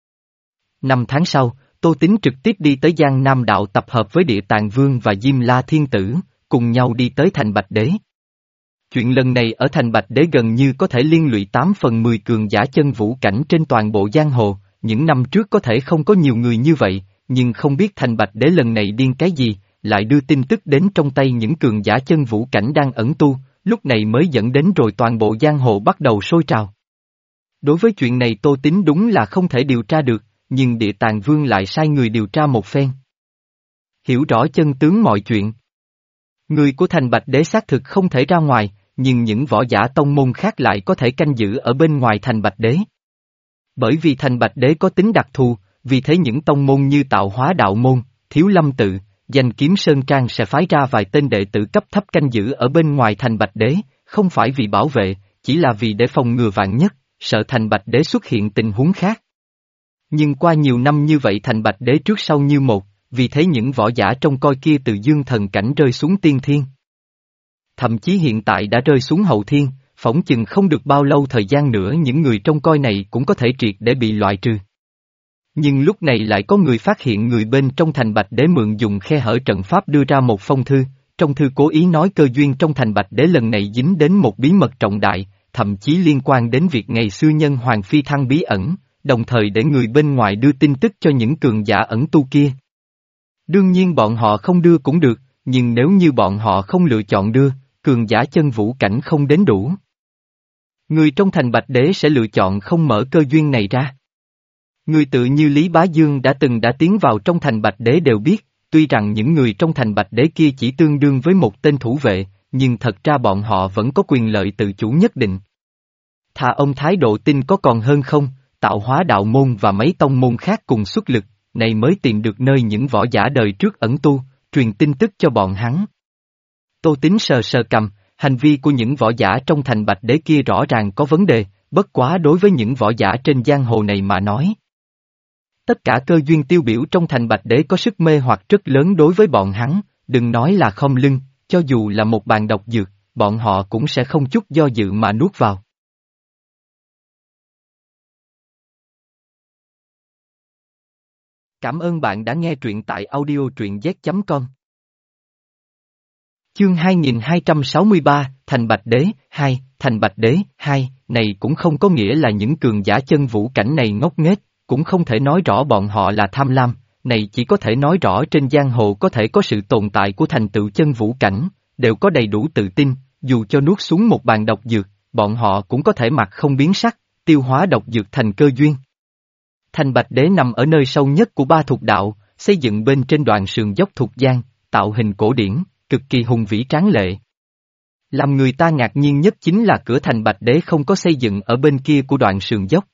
A: Năm tháng sau, Tô Tín trực tiếp đi tới Giang Nam Đạo tập hợp với Địa Tạng Vương và Diêm La Thiên Tử, cùng nhau đi tới Thành Bạch Đế. Chuyện lần này ở Thành Bạch Đế gần như có thể liên lụy tám phần mười cường giả chân vũ cảnh trên toàn bộ giang hồ, những năm trước có thể không có nhiều người như vậy, nhưng không biết Thành Bạch Đế lần này điên cái gì, lại đưa tin tức đến trong tay những cường giả chân vũ cảnh đang ẩn tu, lúc này mới dẫn đến rồi toàn bộ giang hồ bắt đầu sôi trào. Đối với chuyện này Tô Tín đúng là không thể điều tra được, nhưng Địa Tạng Vương lại sai người điều tra một phen. Hiểu rõ chân tướng mọi chuyện. Người của Thành Bạch Đế xác thực không thể ra ngoài, nhưng những võ giả tông môn khác lại có thể canh giữ ở bên ngoài Thành Bạch Đế. Bởi vì Thành Bạch Đế có tính đặc thù, vì thế những tông môn như Tạo Hóa Đạo Môn, Thiếu Lâm Tự, Danh Kiếm Sơn Trang sẽ phái ra vài tên đệ tử cấp thấp canh giữ ở bên ngoài Thành Bạch Đế, không phải vì bảo vệ, chỉ là vì để phòng ngừa vạn nhất, sợ Thành Bạch Đế xuất hiện tình huống khác. Nhưng qua nhiều năm như vậy Thành Bạch Đế trước sau như một, vì thế những võ giả trông coi kia từ dương thần cảnh rơi xuống tiên thiên. Thậm chí hiện tại đã rơi xuống hậu thiên, phỏng chừng không được bao lâu thời gian nữa những người trông coi này cũng có thể triệt để bị loại trừ. Nhưng lúc này lại có người phát hiện người bên trong Thành Bạch Đế mượn dùng khe hở trận pháp đưa ra một phong thư, trong thư cố ý nói cơ duyên trong Thành Bạch Đế lần này dính đến một bí mật trọng đại, thậm chí liên quan đến việc ngày xưa nhân hoàng phi thăng bí ẩn, đồng thời để người bên ngoài đưa tin tức cho những cường giả ẩn tu kia. Đương nhiên bọn họ không đưa cũng được, nhưng nếu như bọn họ không lựa chọn đưa, cường giả chân vũ cảnh không đến đủ. Người trong Thành Bạch Đế sẽ lựa chọn không mở cơ duyên này ra. Người tự như Lý Bá Dương đã từng đã tiến vào trong Thành Bạch Đế đều biết, tuy rằng những người trong Thành Bạch Đế kia chỉ tương đương với một tên thủ vệ, nhưng thật ra bọn họ vẫn có quyền lợi tự chủ nhất định. Thà ông thái độ tin có còn hơn không, Tạo Hóa Đạo Môn và mấy tông môn khác cùng xuất lực, này mới tìm được nơi những võ giả đời trước ẩn tu, truyền tin tức cho bọn hắn. Tô Tín sờ sờ cầm, hành vi của những võ giả trong Thành Bạch Đế kia rõ ràng có vấn đề, bất quá đối với những võ giả trên giang hồ này mà nói. Tất cả cơ duyên tiêu biểu trong Thành Bạch Đế có sức mê hoặc rất lớn đối với bọn hắn, đừng nói là không lưng, cho dù là một bàn độc dược, bọn họ cũng sẽ không chút do dự mà nuốt vào. Cảm ơn bạn đã nghe truyện tại audio truyện z chấm com. Chương hai nghìn hai trăm sáu mươi ba, Thành Bạch Đế, hai, Thành Bạch Đế, hai, này cũng không có nghĩa là những cường giả chân vũ cảnh này ngốc nghếch, cũng không thể nói rõ bọn họ là tham lam, này chỉ có thể nói rõ trên giang hồ có thể có sự tồn tại của thành tựu chân vũ cảnh, đều có đầy đủ tự tin, dù cho nuốt xuống một bàn độc dược, bọn họ cũng có thể mặt không biến sắc, tiêu hóa độc dược thành cơ duyên. Thành Bạch Đế nằm ở nơi sâu nhất của ba thuộc đạo, xây dựng bên trên đoạn sườn dốc thuộc giang, tạo hình cổ điển, cực kỳ hùng vĩ tráng lệ. Làm người ta ngạc nhiên nhất chính là cửa thành Bạch Đế không có xây dựng ở bên kia của đoạn sườn dốc,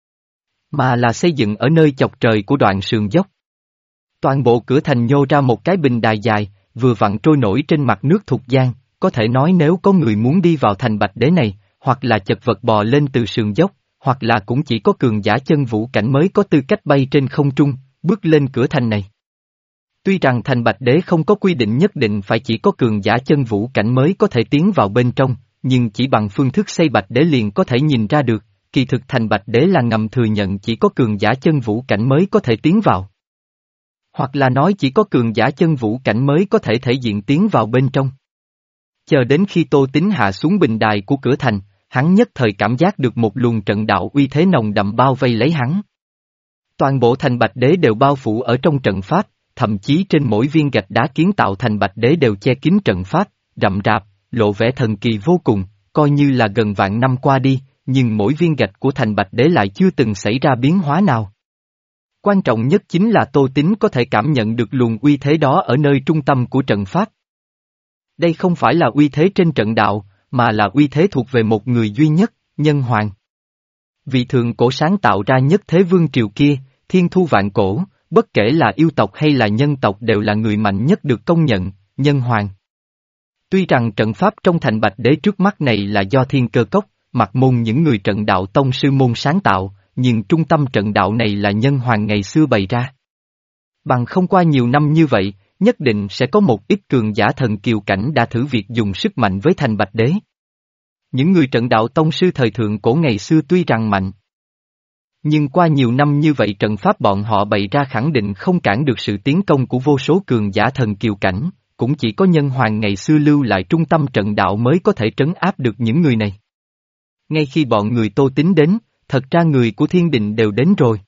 A: mà là xây dựng ở nơi chọc trời của đoạn sườn dốc. Toàn bộ cửa thành nhô ra một cái bình đài dài, vừa vặn trôi nổi trên mặt nước thuộc giang, có thể nói nếu có người muốn đi vào thành Bạch Đế này, hoặc là chật vật bò lên từ sườn dốc, hoặc là cũng chỉ có cường giả chân vũ cảnh mới có tư cách bay trên không trung, bước lên cửa thành này. Tuy rằng thành Bạch Đế không có quy định nhất định phải chỉ có cường giả chân vũ cảnh mới có thể tiến vào bên trong, nhưng chỉ bằng phương thức xây Bạch Đế liền có thể nhìn ra được, kỳ thực thành Bạch Đế là ngầm thừa nhận chỉ có cường giả chân vũ cảnh mới có thể tiến vào. Hoặc là nói chỉ có cường giả chân vũ cảnh mới có thể thể diện tiến vào bên trong. Chờ đến khi Tô Tín hạ xuống bình đài của cửa thành, hắn nhất thời cảm giác được một luồng trận đạo uy thế nồng đậm bao vây lấy hắn. Toàn bộ thành Bạch Đế đều bao phủ ở trong trận pháp, thậm chí trên mỗi viên gạch đá kiến tạo thành Bạch Đế đều che kín trận pháp, rậm rạp, lộ vẻ thần kỳ vô cùng, coi như là gần vạn năm qua đi, nhưng mỗi viên gạch của thành Bạch Đế lại chưa từng xảy ra biến hóa nào. Quan trọng nhất chính là Tô Tín có thể cảm nhận được luồng uy thế đó ở nơi trung tâm của trận pháp. Đây không phải là uy thế trên trận đạo, mà là uy thế thuộc về một người duy nhất, Nhân Hoàng. Vị thượng cổ sáng tạo ra nhất thế vương triều kia, thiên thu vạn cổ, bất kể là yêu tộc hay là nhân tộc đều là người mạnh nhất được công nhận, Nhân Hoàng. Tuy rằng trận pháp trong thành Bạch Đế trước mắt này là do Thiên Cơ Cốc, Mạc Môn những người trận đạo tông sư môn sáng tạo, nhưng trung tâm trận đạo này là Nhân Hoàng ngày xưa bày ra. Bằng không qua nhiều năm như vậy, nhất định sẽ có một ít cường giả thần kiều cảnh đã thử việc dùng sức mạnh với thành Bạch Đế. Những người trận đạo tông sư thời thượng cổ ngày xưa tuy rằng mạnh, nhưng qua nhiều năm như vậy trận pháp bọn họ bày ra khẳng định không cản được sự tiến công của vô số cường giả thần kiều cảnh, cũng chỉ có Nhân Hoàng ngày xưa lưu lại trung tâm trận đạo mới có thể trấn áp được những người này. Ngay khi bọn người Tô Tín đến, thật ra người của thiên đình đều đến rồi.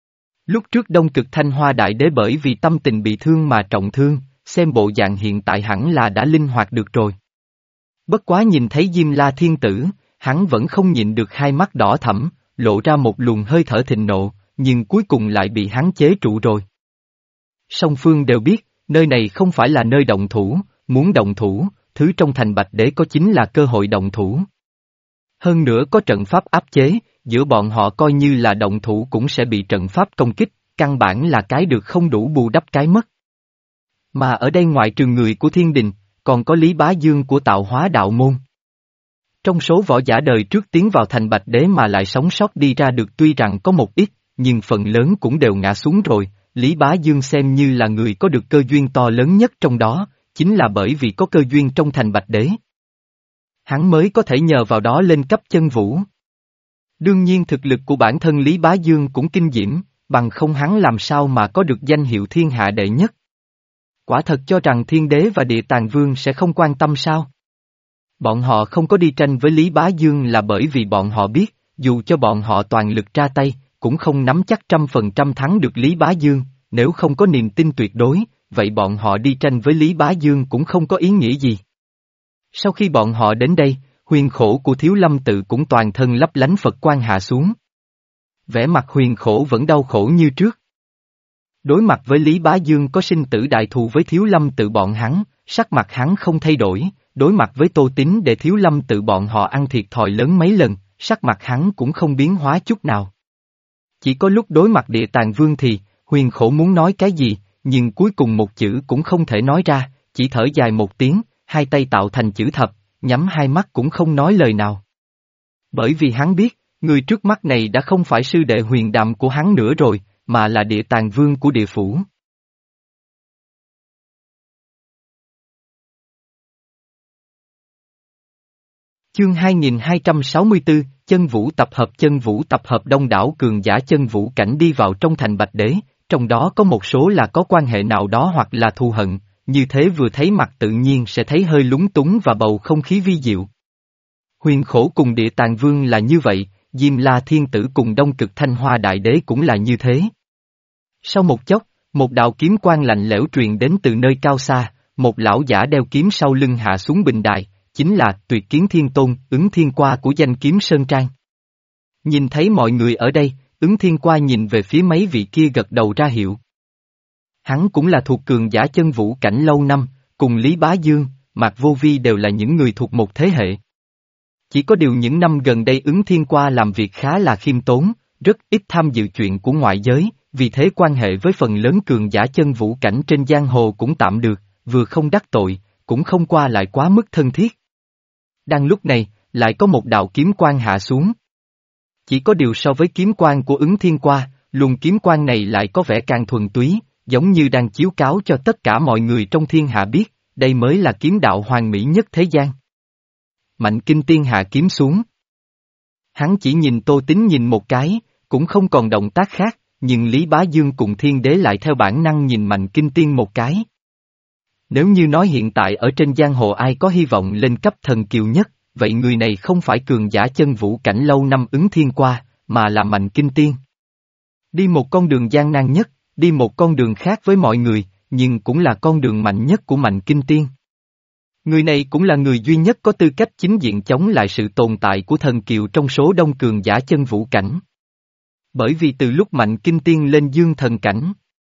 A: Lúc trước Đông Cực Thanh Hoa Đại Đế bởi vì tâm tình bị thương mà trọng thương, xem bộ dạng hiện tại hẳn là đã linh hoạt được rồi. Bất quá nhìn thấy Diêm La Thiên Tử, hắn vẫn không nhịn được hai mắt đỏ thẫm, lộ ra một luồng hơi thở thịnh nộ, nhưng cuối cùng lại bị hắn chế trụ rồi. Song phương đều biết, nơi này không phải là nơi động thủ, muốn động thủ, thứ trong thành Bạch Đế có chính là cơ hội động thủ. Hơn nữa có trận pháp áp chế, giữa bọn họ coi như là động thủ cũng sẽ bị trận pháp công kích, căn bản là cái được không đủ bù đắp cái mất. Mà ở đây ngoại trừ người của thiên đình, còn có Lý Bá Dương của Tạo Hóa Đạo Môn. Trong số võ giả đời trước tiến vào thành Bạch Đế mà lại sống sót đi ra được tuy rằng có một ít, nhưng phần lớn cũng đều ngã xuống rồi, Lý Bá Dương xem như là người có được cơ duyên to lớn nhất trong đó, chính là bởi vì có cơ duyên trong thành Bạch Đế. Hắn mới có thể nhờ vào đó lên cấp chân vũ. Đương nhiên thực lực của bản thân Lý Bá Dương cũng kinh diễm, bằng không hắn làm sao mà có được danh hiệu thiên hạ đệ nhất. Quả thật cho rằng thiên đế và địa tàng vương sẽ không quan tâm sao? Bọn họ không có đi tranh với Lý Bá Dương là bởi vì bọn họ biết, dù cho bọn họ toàn lực ra tay, cũng không nắm chắc trăm phần trăm thắng được Lý Bá Dương, nếu không có niềm tin tuyệt đối, vậy bọn họ đi tranh với Lý Bá Dương cũng không có ý nghĩa gì. Sau khi bọn họ đến đây, huyền khổ của Thiếu Lâm Tự cũng toàn thân lấp lánh Phật quang hạ xuống. Vẻ mặt huyền khổ vẫn đau khổ như trước. Đối mặt với Lý Bá Dương có sinh tử đại thù với Thiếu Lâm Tự bọn hắn, sắc mặt hắn không thay đổi, đối mặt với Tô Tín để Thiếu Lâm Tự bọn họ ăn thiệt thòi lớn mấy lần, sắc mặt hắn cũng không biến hóa chút nào. Chỉ có lúc đối mặt Địa Tàng Vương thì, huyền khổ muốn nói cái gì, nhưng cuối cùng một chữ cũng không thể nói ra, chỉ thở dài một tiếng, hai tay tạo thành chữ thập, nhắm hai mắt cũng không nói lời nào. Bởi vì hắn biết, người trước mắt này đã không phải sư đệ huyền đàm của hắn nữa rồi, mà là Địa Tàng Vương của địa phủ. Chương hai nghìn hai trăm sáu mươi tư, chân vũ tập hợp chân vũ tập hợp đông đảo cường giả chân vũ cảnh đi vào trong thành Bạch Đế, trong đó có một số là có quan hệ nào đó hoặc là thù hận, như thế vừa thấy mặt tự nhiên sẽ thấy hơi lúng túng và bầu không khí vi diệu. Huyền Khổ cùng Địa Tạng Vương là như vậy, Diêm La Thiên Tử cùng Đông Cực Thanh Hoa Đại Đế cũng là như thế. Sau một chốc, một đạo kiếm quang lạnh lẽo truyền đến từ nơi cao xa, một lão giả đeo kiếm sau lưng hạ xuống bình đài, chính là Tuyệt Kiến Thiên Tôn, Ứng Thiên Qua của danh kiếm Sơn Trang. Nhìn thấy mọi người ở đây, Ứng Thiên Qua nhìn về phía mấy vị kia gật đầu ra hiệu. Hắn cũng là thuộc cường giả chân vũ cảnh lâu năm, cùng Lý Bá Dương, Mạc Vô Vi đều là những người thuộc một thế hệ. Chỉ có điều những năm gần đây Ứng Thiên Qua làm việc khá là khiêm tốn, rất ít tham dự chuyện của ngoại giới, vì thế quan hệ với phần lớn cường giả chân vũ cảnh trên giang hồ cũng tạm được, vừa không đắc tội, cũng không qua lại quá mức thân thiết. Đang lúc này, lại có một đạo kiếm quang hạ xuống. Chỉ có điều so với kiếm quang của Ứng Thiên Qua, luồng kiếm quang này lại có vẻ càng thuần túy, giống như đang chiếu cáo cho tất cả mọi người trong thiên hạ biết, đây mới là kiếm đạo hoàn mỹ nhất thế gian. Mạnh Kinh Tiên hạ kiếm xuống. Hắn chỉ nhìn Tô Tín nhìn một cái, cũng không còn động tác khác, nhưng Lý Bá Dương cùng Thiên Đế lại theo bản năng nhìn Mạnh Kinh Tiên một cái. Nếu như nói hiện tại ở trên giang hồ ai có hy vọng lên cấp thần kiều nhất, vậy người này không phải cường giả chân vũ cảnh lâu năm Ứng Thiên Qua, mà là Mạnh Kinh Tiên. Đi một con đường gian nan nhất, đi một con đường khác với mọi người, nhưng cũng là con đường mạnh nhất của Mạnh Kinh Tiên. Người này cũng là người duy nhất có tư cách chính diện chống lại sự tồn tại của thần kiều trong số đông cường giả chân vũ cảnh. Bởi vì từ lúc Mạnh Kinh Tiên lên dương thần cảnh,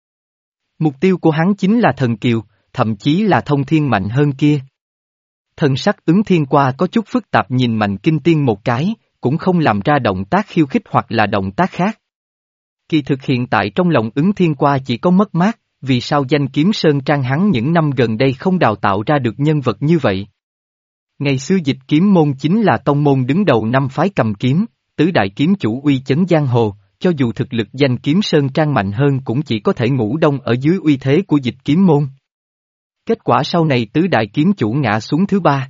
A: mục tiêu của hắn chính là thần kiều, thậm chí là thông thiên mạnh hơn kia. Thần sắc Ứng Thiên Qua có chút phức tạp nhìn Mạnh Kinh Tiên một cái, cũng không làm ra động tác khiêu khích hoặc là động tác khác. Kỳ thực hiện tại trong lòng Ứng Thiên Qua chỉ có mất mát, vì sao danh kiếm Sơn Trang hắn những năm gần đây không đào tạo ra được nhân vật như vậy. Ngày xưa Dịch Kiếm Môn chính là tông môn đứng đầu năm phái cầm kiếm, tứ đại kiếm chủ uy chấn giang hồ, cho dù thực lực danh kiếm Sơn Trang mạnh hơn cũng chỉ có thể ngủ đông ở dưới uy thế của Dịch Kiếm Môn. Kết quả sau này tứ đại kiếm chủ ngã xuống thứ ba.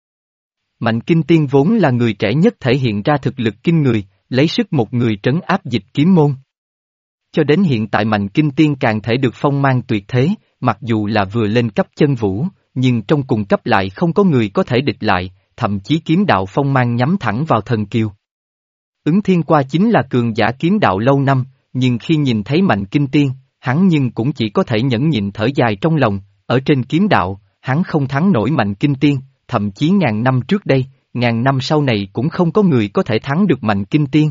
A: Mạnh Kinh Tiên vốn là người trẻ nhất thể hiện ra thực lực kinh người, lấy sức một người trấn áp Dịch Kiếm Môn. Cho đến hiện tại Mạnh Kinh Tiên càng thể được phong mang tuyệt thế, mặc dù là vừa lên cấp chân vũ, nhưng trong cùng cấp lại không có người có thể địch lại, thậm chí kiếm đạo phong mang nhắm thẳng vào thần kiều. Ứng Thiên Qua chính là cường giả kiếm đạo lâu năm, nhưng khi nhìn thấy Mạnh Kinh Tiên, hắn nhưng cũng chỉ có thể nhẫn nhịn thở dài trong lòng, ở trên kiếm đạo, hắn không thắng nổi Mạnh Kinh Tiên, thậm chí ngàn năm trước đây, ngàn năm sau này cũng không có người có thể thắng được Mạnh Kinh Tiên.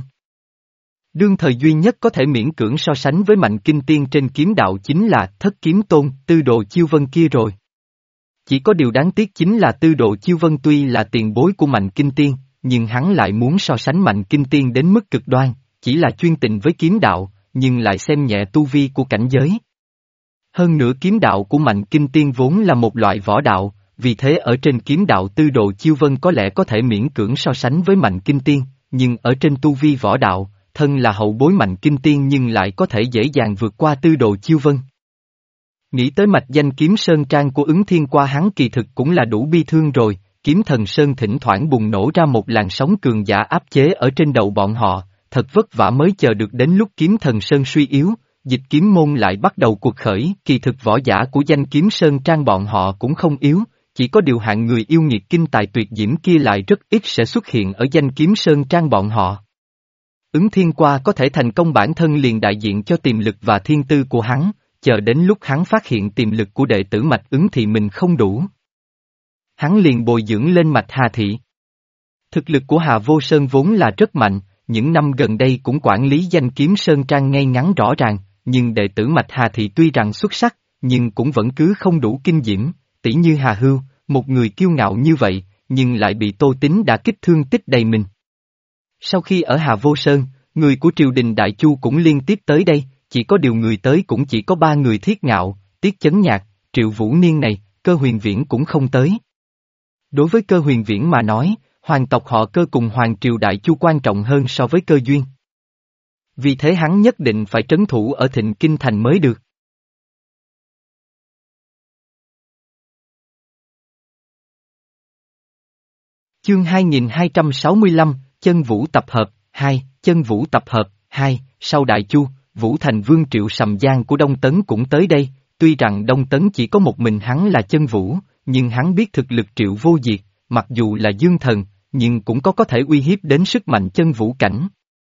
A: Đương thời duy nhất có thể miễn cưỡng so sánh với Mạnh Kinh Tiên trên kiếm đạo chính là Thất Kiếm Tôn, Tư Đồ Chiêu Vân kia rồi. Chỉ có điều đáng tiếc chính là Tư Đồ Chiêu Vân tuy là tiền bối của Mạnh Kinh Tiên, nhưng hắn lại muốn so sánh Mạnh Kinh Tiên đến mức cực đoan, chỉ là chuyên tình với kiếm đạo, nhưng lại xem nhẹ tu vi của cảnh giới. Hơn nữa kiếm đạo của Mạnh Kinh Tiên vốn là một loại võ đạo, vì thế ở trên kiếm đạo Tư Đồ Chiêu Vân có lẽ có thể miễn cưỡng so sánh với Mạnh Kinh Tiên, nhưng ở trên tu vi võ đạo, thân là hậu bối Mạnh Kinh Tiên nhưng lại có thể dễ dàng vượt qua Tư Đồ Chiêu Vân. Nghĩ tới mạch danh kiếm Sơn Trang của Ứng Thiên Qua hắn kỳ thực cũng là đủ bi thương rồi, kiếm thần Sơn thỉnh thoảng bùng nổ ra một làn sóng cường giả áp chế ở trên đầu bọn họ, thật vất vả mới chờ được đến lúc kiếm thần Sơn suy yếu, Dịch Kiếm Môn lại bắt đầu cuộc khởi, kỳ thực võ giả của danh kiếm Sơn Trang bọn họ cũng không yếu, chỉ có điều hạng người yêu nghiệt kinh tài tuyệt diễm kia lại rất ít sẽ xuất hiện ở danh kiếm Sơn Trang bọn họ. Ứng Thiên Qua có thể thành công bản thân liền đại diện cho tiềm lực và thiên tư của hắn, chờ đến lúc hắn phát hiện tiềm lực của đệ tử Mạch Ứng thì mình không đủ. Hắn liền bồi dưỡng lên Mạch Hà Thị. Thực lực của Hà Vô Sơn vốn là rất mạnh, những năm gần đây cũng quản lý danh kiếm Sơn Trang ngay ngắn rõ ràng, nhưng đệ tử Mạch Hà Thị tuy rằng xuất sắc, nhưng cũng vẫn cứ không đủ kinh diễm, tỉ như Hà Hưu, một người kiêu ngạo như vậy, nhưng lại bị Tô Tín đả kích thương tích đầy mình. Sau khi ở Hà Vô Sơn, người của triều đình Đại Chu cũng liên tiếp tới đây, chỉ có điều người tới cũng chỉ có ba người Thiết Ngạo, Tiết Chấn Nhạc, Triệu Vũ Niên này, Cơ Huyền Viễn cũng không tới. Đối với Cơ Huyền Viễn mà nói, hoàng tộc họ Cơ cùng hoàng triều Đại Chu quan trọng hơn so với Cơ duyên. Vì thế hắn nhất định phải trấn thủ ở Thịnh Kinh Thành mới được. Chương hai nghìn hai trăm sáu mươi lăm, Chân Vũ tập hợp, hai, Chân Vũ tập hợp, hai, sau Đại Chu, Vũ Thành Vương Triệu Sầm Giang của Đông Tấn cũng tới đây, tuy rằng Đông Tấn chỉ có một mình hắn là chân vũ, nhưng hắn biết thực lực Triệu Vô Diệt, mặc dù là dương thần, nhưng cũng có có thể uy hiếp đến sức mạnh chân vũ cảnh.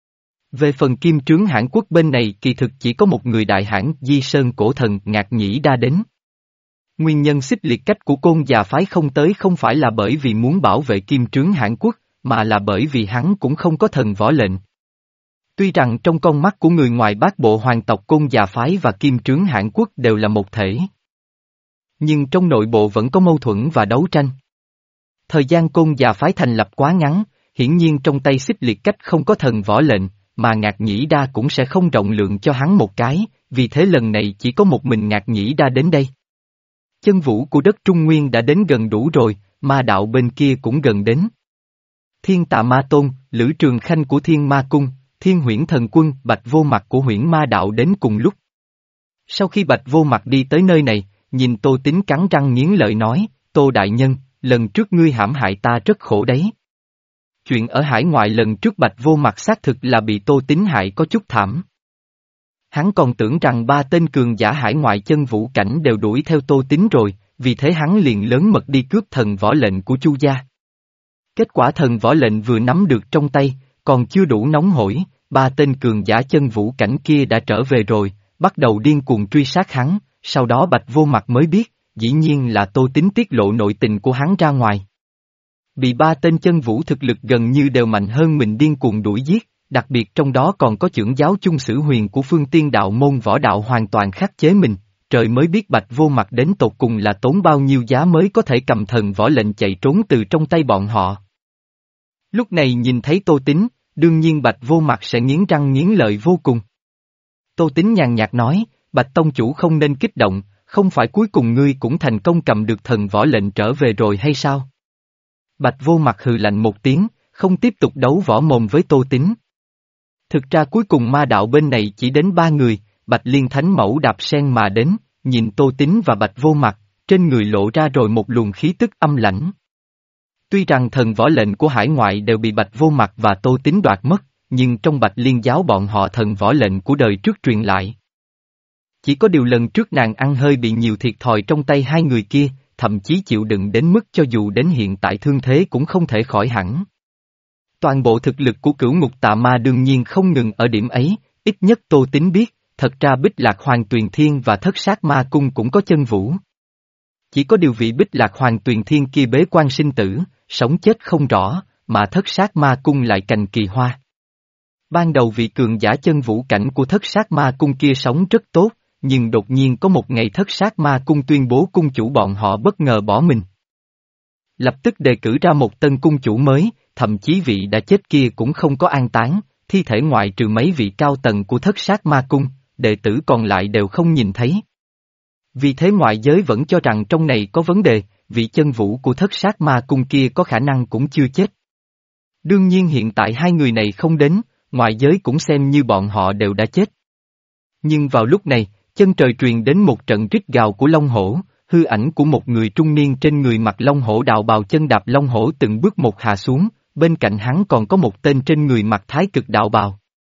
A: Về phần Kim Trướng Hãn Quốc bên này kỳ thực chỉ có một người đại hãn Di Sơn cổ thần Ngạc Nhĩ Đa đến. Nguyên nhân xích liệt cách của Côn Già phái không tới không phải là bởi vì muốn bảo vệ Kim Trướng Hãn Quốc, mà là bởi vì hắn cũng không có thần võ lệnh. Tuy rằng trong con mắt của người ngoài Bát Bộ hoàng tộc Côn Già phái và Kim Trướng Hãn Quốc đều là một thể. Nhưng trong nội bộ vẫn có mâu thuẫn và đấu tranh. Thời gian Côn Già phái thành lập quá ngắn, hiển nhiên trong tay xích liệt cách không có thần võ lệnh, mà Ngạc Nhĩ Đa cũng sẽ không rộng lượng cho hắn một cái, vì thế lần này chỉ có một mình Ngạc Nhĩ Đa đến đây. Chân vũ của đất Trung Nguyên đã đến gần đủ rồi, ma đạo bên kia cũng gần đến. Thiên Tạ Ma Tôn, Lữ Trường Khanh của Thiên Ma Cung, Thiên Huyễn Thần Quân, Bạch Vô Mặt của Huyễn Ma Đạo đến cùng lúc. Sau khi Bạch Vô Mặt đi tới nơi này, nhìn Tô Tín cắn răng nghiến lợi nói, Tô Đại Nhân, lần trước ngươi hãm hại ta rất khổ đấy. Chuyện ở hải ngoại lần trước Bạch Vô Mặt xác thực là bị Tô Tín hại có chút thảm. Hắn còn tưởng rằng ba tên cường giả hải ngoại chân vũ cảnh đều đuổi theo Tô Tín rồi, vì thế hắn liền lớn mật đi cướp thần võ lệnh của Chu gia. Kết quả thần võ lệnh vừa nắm được trong tay, còn chưa đủ nóng hổi, ba tên cường giả chân vũ cảnh kia đã trở về rồi, bắt đầu điên cuồng truy sát hắn, sau đó Bạch Vô Mặt mới biết, dĩ nhiên là Tô Tín tiết lộ nội tình của hắn ra ngoài. Bị ba tên chân vũ thực lực gần như đều mạnh hơn mình điên cuồng đuổi giết, đặc biệt trong đó còn có chưởng giáo chung sử huyền của Phương Tiên đạo môn võ đạo hoàn toàn khắc chế mình, trời mới biết Bạch Vô Mặt đến tột cùng là tốn bao nhiêu giá mới có thể cầm thần võ lệnh chạy trốn từ trong tay bọn họ. Lúc này nhìn thấy Tô Tín, đương nhiên Bạch Vô Mặt sẽ nghiến răng nghiến lợi vô cùng. Tô Tín nhàn nhạt nói, Bạch Tông Chủ không nên kích động, không phải cuối cùng ngươi cũng thành công cầm được thần võ lệnh trở về rồi hay sao? Bạch Vô Mặt hừ lạnh một tiếng, không tiếp tục đấu võ mồm với Tô Tín. Thực ra cuối cùng ma đạo bên này chỉ đến ba người, Bạch Liên Thánh Mẫu đạp sen mà đến, nhìn Tô Tín và Bạch Vô Mặt, trên người lộ ra rồi một luồng khí tức âm lãnh. Tuy rằng thần võ lệnh của hải ngoại đều bị Bạch Vô Mặt và Tô Tín đoạt mất, nhưng trong Bạch Liên giáo bọn họ thần võ lệnh của đời trước truyền lại. Chỉ có điều lần trước nàng ăn hơi bị nhiều thiệt thòi trong tay hai người kia, thậm chí chịu đựng đến mức cho dù đến hiện tại thương thế cũng không thể khỏi hẳn. Toàn bộ thực lực của Cửu Ngục Tà Ma đương nhiên không ngừng ở điểm ấy, ít nhất Tô Tín biết, thật ra Bích Lạc Hoàng Tuyền Thiên và Thất Sát Ma Cung cũng có chân vũ. Chỉ có điều vị Bích Lạc Hoàng Tuyền Thiên kia bế quan sinh tử, sống chết không rõ, mà Thất Sát Ma Cung lại cành kỳ hoa. Ban đầu vị cường giả chân vũ cảnh của Thất Sát Ma Cung kia sống rất tốt, nhưng đột nhiên có một ngày Thất Sát Ma Cung tuyên bố cung chủ bọn họ bất ngờ bỏ mình. Lập tức đề cử ra một tân cung chủ mới, thậm chí vị đã chết kia cũng không có an táng, thi thể ngoại trừ mấy vị cao tầng của Thất Sát Ma Cung, đệ tử còn lại đều không nhìn thấy. Vì thế ngoại giới vẫn cho rằng trong này có vấn đề, vị chân vũ của Thất Sát Ma Cung kia có khả năng cũng chưa chết. Đương nhiên hiện tại hai người này không đến, ngoại giới cũng xem như bọn họ đều đã chết. Nhưng vào lúc này, chân trời truyền đến một trận rít gào của Long Hổ, hư ảnh của một người trung niên trên người mặc Long Hổ đạo bào chân đạp Long Hổ từng bước một hạ xuống, bên cạnh hắn còn có một tên trên người mặc Thái Cực đạo bào.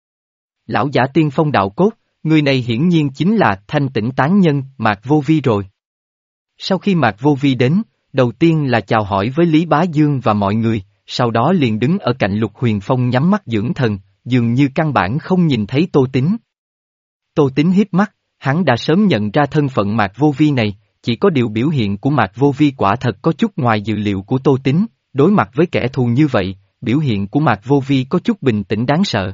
A: Lão giả tiên phong đạo cốt, người này hiển nhiên chính là Thanh Tĩnh Tán Nhân, Mạc Vô Vi rồi. Sau khi Mạc Vô Vi đến, đầu tiên là chào hỏi với Lý Bá Dương và mọi người, sau đó liền đứng ở cạnh Lục Huyền Phong nhắm mắt dưỡng thần, dường như căn bản không nhìn thấy Tô Tín. Tô Tín híp mắt, hắn đã sớm nhận ra thân phận Mạc Vô Vi này, chỉ có điều biểu hiện của Mạc Vô Vi quả thật có chút ngoài dự liệu của Tô Tín, đối mặt với kẻ thù như vậy, biểu hiện của Mạc Vô Vi có chút bình tĩnh đáng sợ.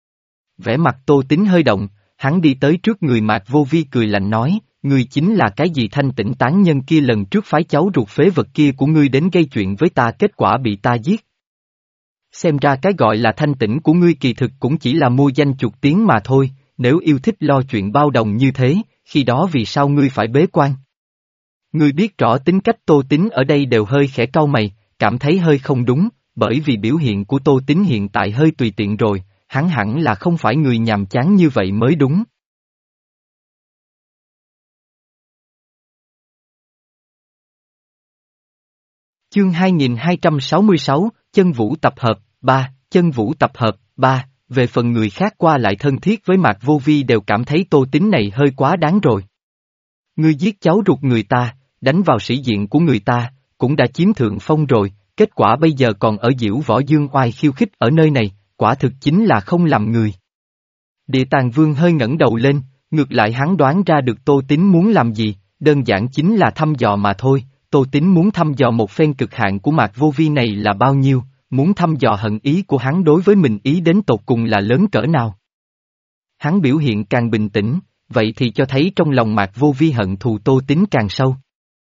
A: Vẻ mặt Tô Tín hơi động, hắn đi tới trước người Mạc Vô Vi cười lạnh nói, ngươi chính là cái gì Thanh Tĩnh Tán Nhân kia lần trước phái cháu ruột phế vật kia của ngươi đến gây chuyện với ta kết quả bị ta giết. Xem ra cái gọi là thanh tĩnh của ngươi kỳ thực cũng chỉ là mua danh chuột tiếng mà thôi, nếu yêu thích lo chuyện bao đồng như thế, khi đó vì sao ngươi phải bế quan? Ngươi biết rõ tính cách Tô Tín ở đây đều hơi khẽ cau mày, cảm thấy hơi không đúng, bởi vì biểu hiện của Tô Tín hiện tại hơi tùy tiện rồi, hắn hẳn là không phải người nhàm chán như vậy mới đúng. Chương hai nghìn hai trăm sáu mươi sáu, Chân Vũ tập hợp, ba, Chân Vũ tập hợp, ba, về phần người khác qua lại thân thiết với Mạc Vô Vi đều cảm thấy Tô Tín này hơi quá đáng rồi. Ngươi giết cháu ruột người ta, đánh vào sĩ diện của người ta, cũng đã chiếm thượng phong rồi, kết quả bây giờ còn ở Diễu Võ Dương Oai khiêu khích ở nơi này, quả thực chính là không làm người. Địa Tàng Vương hơi ngẩng đầu lên, ngược lại hắn đoán ra được Tô Tín muốn làm gì, đơn giản chính là thăm dò mà thôi. Tô Tín muốn thăm dò một phen cực hạn của Mạc Vô Vi này là bao nhiêu, muốn thăm dò hận ý của hắn đối với mình ý đến tột cùng là lớn cỡ nào. Hắn biểu hiện càng bình tĩnh, vậy thì cho thấy trong lòng Mạc Vô Vi hận thù Tô Tín càng sâu.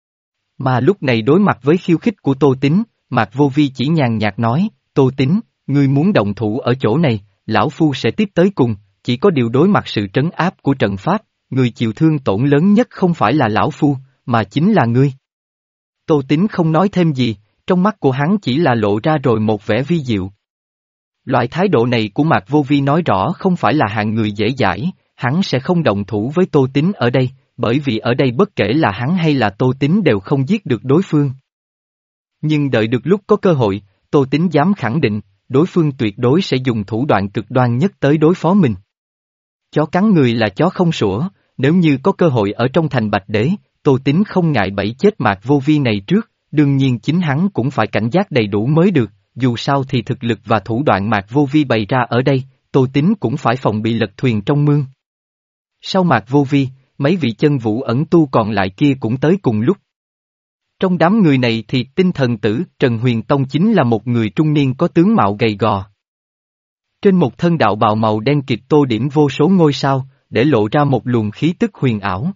A: Mà lúc này đối mặt với khiêu khích của Tô Tín, Mạc Vô Vi chỉ nhàn nhạt nói, Tô Tín, ngươi muốn động thủ ở chỗ này, lão phu sẽ tiếp tới cùng, chỉ có điều đối mặt sự trấn áp của trận pháp, người chịu thương tổn lớn nhất không phải là lão phu, mà chính là ngươi. Tô Tín không nói thêm gì, trong mắt của hắn chỉ là lộ ra rồi một vẻ vi diệu. Loại thái độ này của Mạc Vô Vi nói rõ không phải là hạng người dễ dãi, hắn sẽ không động thủ với Tô Tín ở đây, bởi vì ở đây bất kể là hắn hay là Tô Tín đều không giết được đối phương. Nhưng đợi được lúc có cơ hội, Tô Tín dám khẳng định, đối phương tuyệt đối sẽ dùng thủ đoạn cực đoan nhất tới đối phó mình. Chó cắn người là chó không sủa, nếu như có cơ hội ở trong thành Bạch Đế, Tô Tín không ngại bẫy chết Mạc Vô Vi này trước, đương nhiên chính hắn cũng phải cảnh giác đầy đủ mới được, dù sao thì thực lực và thủ đoạn Mạc Vô Vi bày ra ở đây, Tô Tín cũng phải phòng bị lật thuyền trong mương. Sau Mạc Vô Vi, mấy vị chân vũ ẩn tu còn lại kia cũng tới cùng lúc. Trong đám người này thì tinh thần tử Trần Huyền Tông chính là một người trung niên có tướng mạo gầy gò. Trên một thân đạo bào màu đen kịt tô điểm vô số ngôi sao, để lộ ra một luồng khí tức huyền ảo.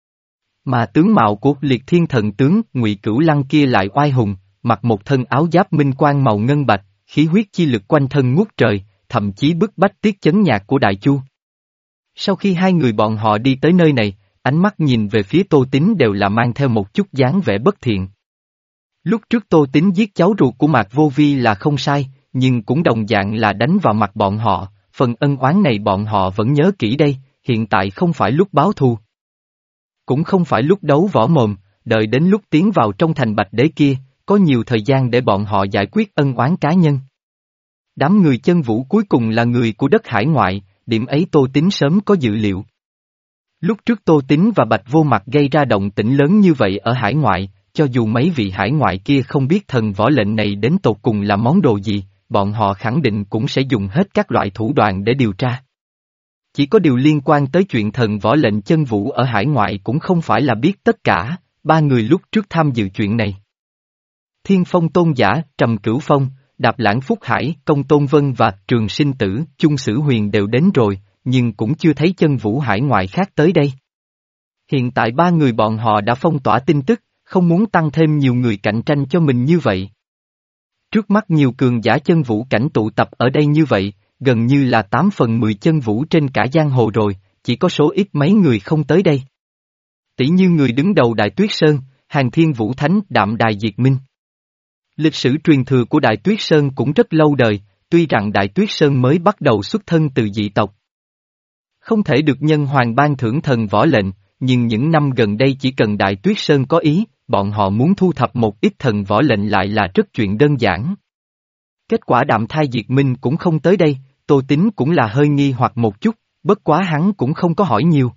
A: Mà tướng mạo của liệt thiên thần tướng Ngụy Cửu Lăng kia lại oai hùng, mặc một thân áo giáp minh quang màu ngân bạch, khí huyết chi lực quanh thân ngút trời, thậm chí bức bách tiết chấn nhạc của Đại Chu. Sau khi hai người bọn họ đi tới nơi này, ánh mắt nhìn về phía Tô Tín đều là mang theo một chút dáng vẻ bất thiện. Lúc trước Tô Tín giết cháu ruột của Mạc Vô Vi là không sai, nhưng cũng đồng dạng là đánh vào mặt bọn họ, phần ân oán này bọn họ vẫn nhớ kỹ đây, hiện tại không phải lúc báo thù. Cũng không phải lúc đấu võ mồm, đợi đến lúc tiến vào trong thành Bạch Đế kia, có nhiều thời gian để bọn họ giải quyết ân oán cá nhân. Đám người chân vũ cuối cùng là người của đất hải ngoại, điểm ấy Tô Tín sớm có dự liệu. Lúc trước Tô Tín và Bạch Vô Mặt gây ra động tĩnh lớn như vậy ở hải ngoại, cho dù mấy vị hải ngoại kia không biết thần võ lệnh này đến tột cùng là món đồ gì, bọn họ khẳng định cũng sẽ dùng hết các loại thủ đoạn để điều tra. Chỉ có điều liên quan tới chuyện thần võ lệnh chân vũ ở hải ngoại cũng không phải là biết tất cả, ba người lúc trước tham dự chuyện này. Thiên Phong Tôn Giả, Trầm Cửu Phong, Đạp Lãng Phúc Hải, Công Tôn Vân và Trường Sinh Tử, Chung Sử Huyền đều đến rồi, nhưng cũng chưa thấy chân vũ hải ngoại khác tới đây. Hiện tại ba người bọn họ đã phong tỏa tin tức, không muốn tăng thêm nhiều người cạnh tranh cho mình như vậy. Trước mắt nhiều cường giả chân vũ cảnh tụ tập ở đây như vậy, gần như là tám phần mười chân vũ trên cả giang hồ rồi, chỉ có số ít mấy người không tới đây. Tỷ như người đứng đầu Đại Tuyết Sơn, Hàng Thiên Vũ Thánh Đạm Đài Diệt Minh. Lịch sử truyền thừa của Đại Tuyết Sơn cũng rất lâu đời, tuy rằng Đại Tuyết Sơn mới bắt đầu xuất thân từ dị tộc. Không thể được nhân hoàng ban thưởng thần võ lệnh, nhưng những năm gần đây chỉ cần Đại Tuyết Sơn có ý, bọn họ muốn thu thập một ít thần võ lệnh lại là rất chuyện đơn giản. Kết quả Đạm Thai Diệt Minh cũng không tới đây, Tô Tín cũng là hơi nghi hoặc một chút, bất quá hắn cũng không có hỏi nhiều.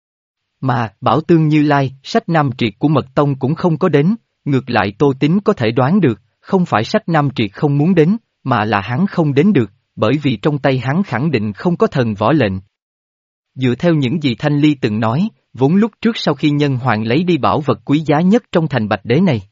A: Mà, Bảo Tương Như Lai, sách Nam Triệt của Mật Tông cũng không có đến, ngược lại Tô Tín có thể đoán được, không phải sách Nam Triệt không muốn đến, mà là hắn không đến được, bởi vì trong tay hắn khẳng định không có thần võ lệnh. Dựa theo những gì Thanh Ly từng nói, vốn lúc trước sau khi nhân hoàng lấy đi bảo vật quý giá nhất trong thành Bạch Đế này,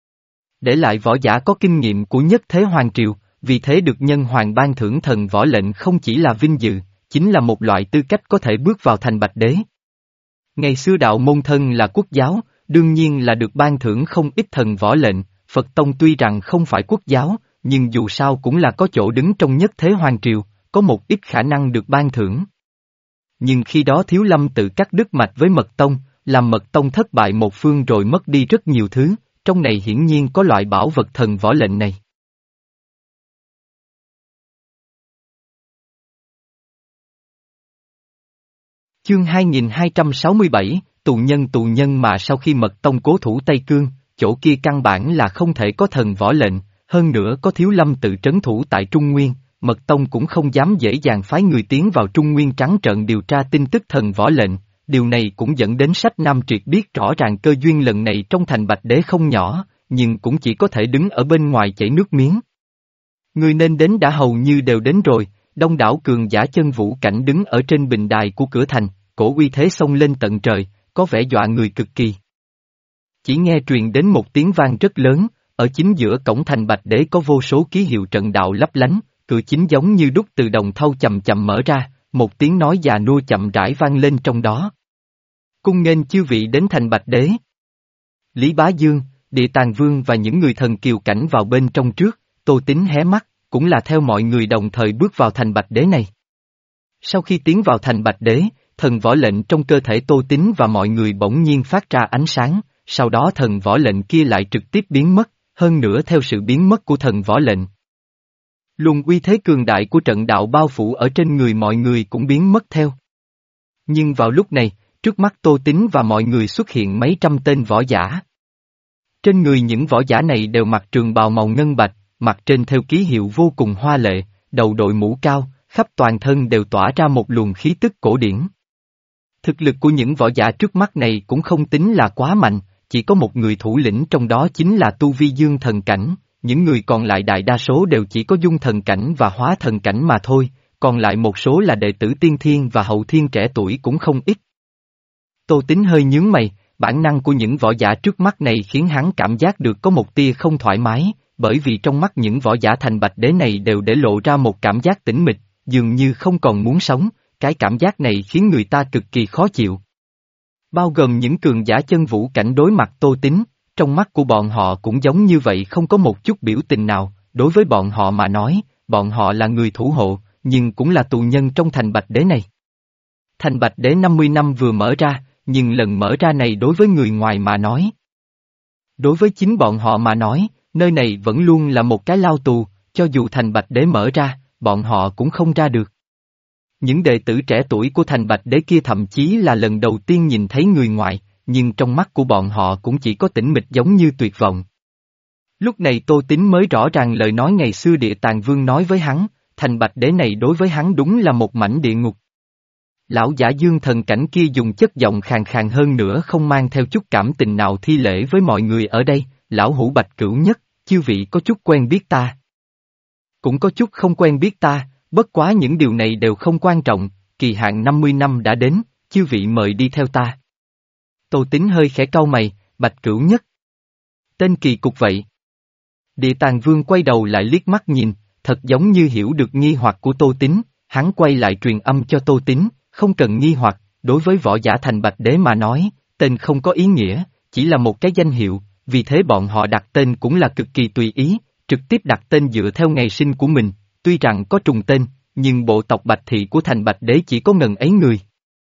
A: để lại võ giả có kinh nghiệm của nhất thế hoàng triều, vì thế được nhân hoàng ban thưởng thần võ lệnh không chỉ là vinh dự, chính là một loại tư cách có thể bước vào thành Bạch Đế. Ngày xưa đạo môn thân là quốc giáo, đương nhiên là được ban thưởng không ít thần võ lệnh, Phật Tông tuy rằng không phải quốc giáo, nhưng dù sao cũng là có chỗ đứng trong nhất thế hoàng triều, có một ít khả năng được ban thưởng. Nhưng khi đó Thiếu Lâm tự cắt đứt mạch với Mật Tông, làm Mật Tông thất bại một phương rồi mất đi rất nhiều thứ, trong này hiển nhiên có loại bảo vật thần võ lệnh này. Chương hai nghìn hai trăm sáu mươi bảy, tù nhân tù nhân mà sau khi Mật Tông cố thủ Tây Cương, chỗ kia căn bản là không thể có thần võ lệnh, hơn nữa có Thiếu Lâm tự trấn thủ tại Trung Nguyên, Mật Tông cũng không dám dễ dàng phái người tiến vào Trung Nguyên trắng trợn điều tra tin tức thần võ lệnh, điều này cũng dẫn đến Sách Nam Triệt biết rõ ràng cơ duyên lần này trong thành Bạch Đế không nhỏ, nhưng cũng chỉ có thể đứng ở bên ngoài chảy nước miếng. Người nên đến đã hầu như đều đến rồi, đông đảo cường giả chân vũ cảnh đứng ở trên bình đài của cửa thành, cổ uy thế xông lên tận trời, có vẻ dọa người cực kỳ. Chỉ nghe truyền đến một tiếng vang rất lớn, ở chính giữa cổng thành Bạch Đế có vô số ký hiệu trận đạo lấp lánh, cửa chính giống như đúc từ đồng thau chậm chậm mở ra, một tiếng nói già nua chậm rãi vang lên trong đó. Cung nghênh chư vị đến thành Bạch Đế. Lý Bá Dương, Địa Tàng Vương và những người thần kiều cảnh vào bên trong trước, Tô Tín hé mắt, cũng là theo mọi người đồng thời bước vào thành Bạch Đế này. Sau khi tiến vào thành Bạch Đế, thần võ lệnh trong cơ thể Tô Tín và mọi người bỗng nhiên phát ra ánh sáng, sau đó thần võ lệnh kia lại trực tiếp biến mất, hơn nữa theo sự biến mất của thần võ lệnh. Luồng uy thế cường đại của trận đạo bao phủ ở trên người mọi người cũng biến mất theo. Nhưng vào lúc này, trước mắt Tô Tín và mọi người xuất hiện mấy trăm tên võ giả. Trên người những võ giả này đều mặc trường bào màu ngân bạch, mặt trên theo ký hiệu vô cùng hoa lệ, đầu đội mũ cao, khắp toàn thân đều tỏa ra một luồng khí tức cổ điển. Thực lực của những võ giả trước mắt này cũng không tính là quá mạnh, chỉ có một người thủ lĩnh trong đó chính là tu vi dương thần cảnh, những người còn lại đại đa số đều chỉ có dung thần cảnh và hóa thần cảnh mà thôi, còn lại một số là đệ tử tiên thiên và hậu thiên trẻ tuổi cũng không ít. Tô Tín hơi nhướng mày, bản năng của những võ giả trước mắt này khiến hắn cảm giác được có một tia không thoải mái, bởi vì trong mắt những võ giả thành Bạch Đế này đều để lộ ra một cảm giác tĩnh mịch, dường như không còn muốn sống, cái cảm giác này khiến người ta cực kỳ khó chịu. Bao gồm những cường giả chân vũ cảnh đối mặt Tô Tín, trong mắt của bọn họ cũng giống như vậy, không có một chút biểu tình nào, đối với bọn họ mà nói, bọn họ là người thủ hộ, nhưng cũng là tù nhân trong thành Bạch Đế này. Thành Bạch Đế năm mươi năm vừa mở ra, nhưng lần mở ra này đối với người ngoài mà nói. Đối với chính bọn họ mà nói, nơi này vẫn luôn là một cái lao tù, cho dù thành Bạch Đế mở ra, bọn họ cũng không ra được. Những đệ tử trẻ tuổi của thành Bạch Đế kia thậm chí là lần đầu tiên nhìn thấy người ngoài, nhưng trong mắt của bọn họ cũng chỉ có tĩnh mịch giống như tuyệt vọng. Lúc này Tô Tín mới rõ ràng lời nói ngày xưa Địa Tàng Vương nói với hắn, thành Bạch Đế này đối với hắn đúng là một mảnh địa ngục. Lão giả dương thần cảnh kia dùng chất giọng khàn khàn hơn nữa không mang theo chút cảm tình nào thi lễ với mọi người ở đây, lão hủ Bạch Cửu Nhất, chư vị có chút quen biết ta. Cũng có chút không quen biết ta, bất quá những điều này đều không quan trọng, kỳ hạn năm mươi năm đã đến, chư vị mời đi theo ta. Tô Tín hơi khẽ cau mày, Bạch Cửu Nhất. Tên kỳ cục vậy. Địa Tàng Vương quay đầu lại liếc mắt nhìn, thật giống như hiểu được nghi hoặc của Tô Tín, hắn quay lại truyền âm cho Tô Tín, không cần nghi hoặc, đối với võ giả thành Bạch Đế mà nói, tên không có ý nghĩa, chỉ là một cái danh hiệu, vì thế bọn họ đặt tên cũng là cực kỳ tùy ý, trực tiếp đặt tên dựa theo ngày sinh của mình, tuy rằng có trùng tên, nhưng bộ tộc Bạch Thị của thành Bạch Đế chỉ có ngần ấy người.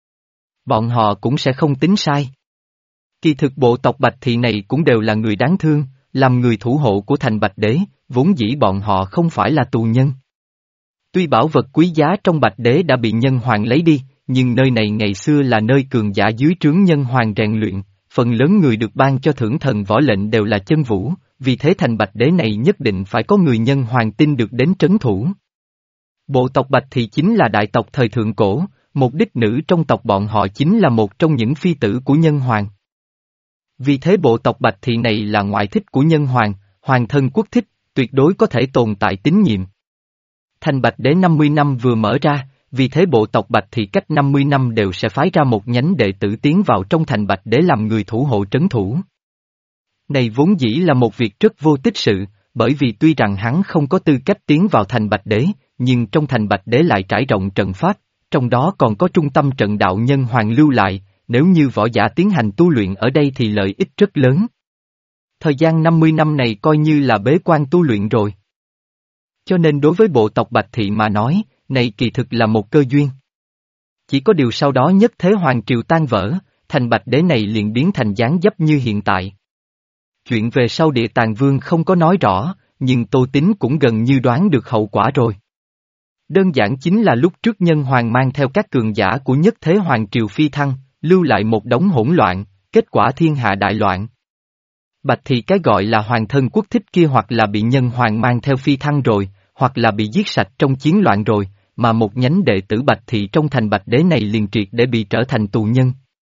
A: Bọn họ cũng sẽ không tính sai. Kỳ thực bộ tộc Bạch Thị này cũng đều là người đáng thương, làm người thủ hộ của thành Bạch Đế, vốn dĩ bọn họ không phải là tù nhân. Tuy bảo vật quý giá trong Bạch Đế đã bị nhân hoàng lấy đi, nhưng nơi này ngày xưa là nơi cường giả dưới trướng nhân hoàng rèn luyện, phần lớn người được ban cho thưởng thần võ lệnh đều là chân vũ, vì thế thành Bạch Đế này nhất định phải có người nhân hoàng tin được đến trấn thủ. Bộ tộc Bạch thì chính là đại tộc thời thượng cổ, một đích nữ trong tộc bọn họ chính là một trong những phi tử của nhân hoàng. Vì thế bộ tộc Bạch Thị này là ngoại thích của nhân hoàng, hoàng thân quốc thích, tuyệt đối có thể tồn tại tín nhiệm. Thành Bạch Đế năm mươi năm vừa mở ra, vì thế bộ tộc Bạch Thị cách năm mươi năm đều sẽ phái ra một nhánh đệ tử tiến vào trong thành Bạch Đế làm người thủ hộ trấn thủ. Này vốn dĩ là một việc rất vô tích sự, bởi vì tuy rằng hắn không có tư cách tiến vào thành Bạch Đế, nhưng trong thành Bạch Đế lại trải rộng trận pháp, trong đó còn có trung tâm trận đạo nhân hoàng lưu lại, nếu như võ giả tiến hành tu luyện ở đây thì lợi ích rất lớn. Thời gian năm mươi năm này coi như là bế quan tu luyện rồi. Cho nên đối với bộ tộc Bạch Thị mà nói, này kỳ thực là một cơ duyên. Chỉ có điều sau đó nhất thế hoàng triều tan vỡ, thành Bạch Đế này liền biến thành dáng dấp như hiện tại. Chuyện về sau Địa Tàng Vương không có nói rõ, nhưng Tô Tín cũng gần như đoán được hậu quả rồi. Đơn giản chính là lúc trước nhân hoàng mang theo các cường giả của nhất thế hoàng triều phi thăng, lưu lại một đống hỗn loạn, kết quả thiên hạ đại loạn. Bạch Thị cái gọi là hoàng thân quốc thích kia hoặc là bị nhân hoàng mang theo phi thăng rồi, hoặc là bị giết sạch trong chiến loạn rồi, mà một nhánh đệ tử Bạch Thị trong thành Bạch Đế này liền triệt để bị trở thành tù nhân,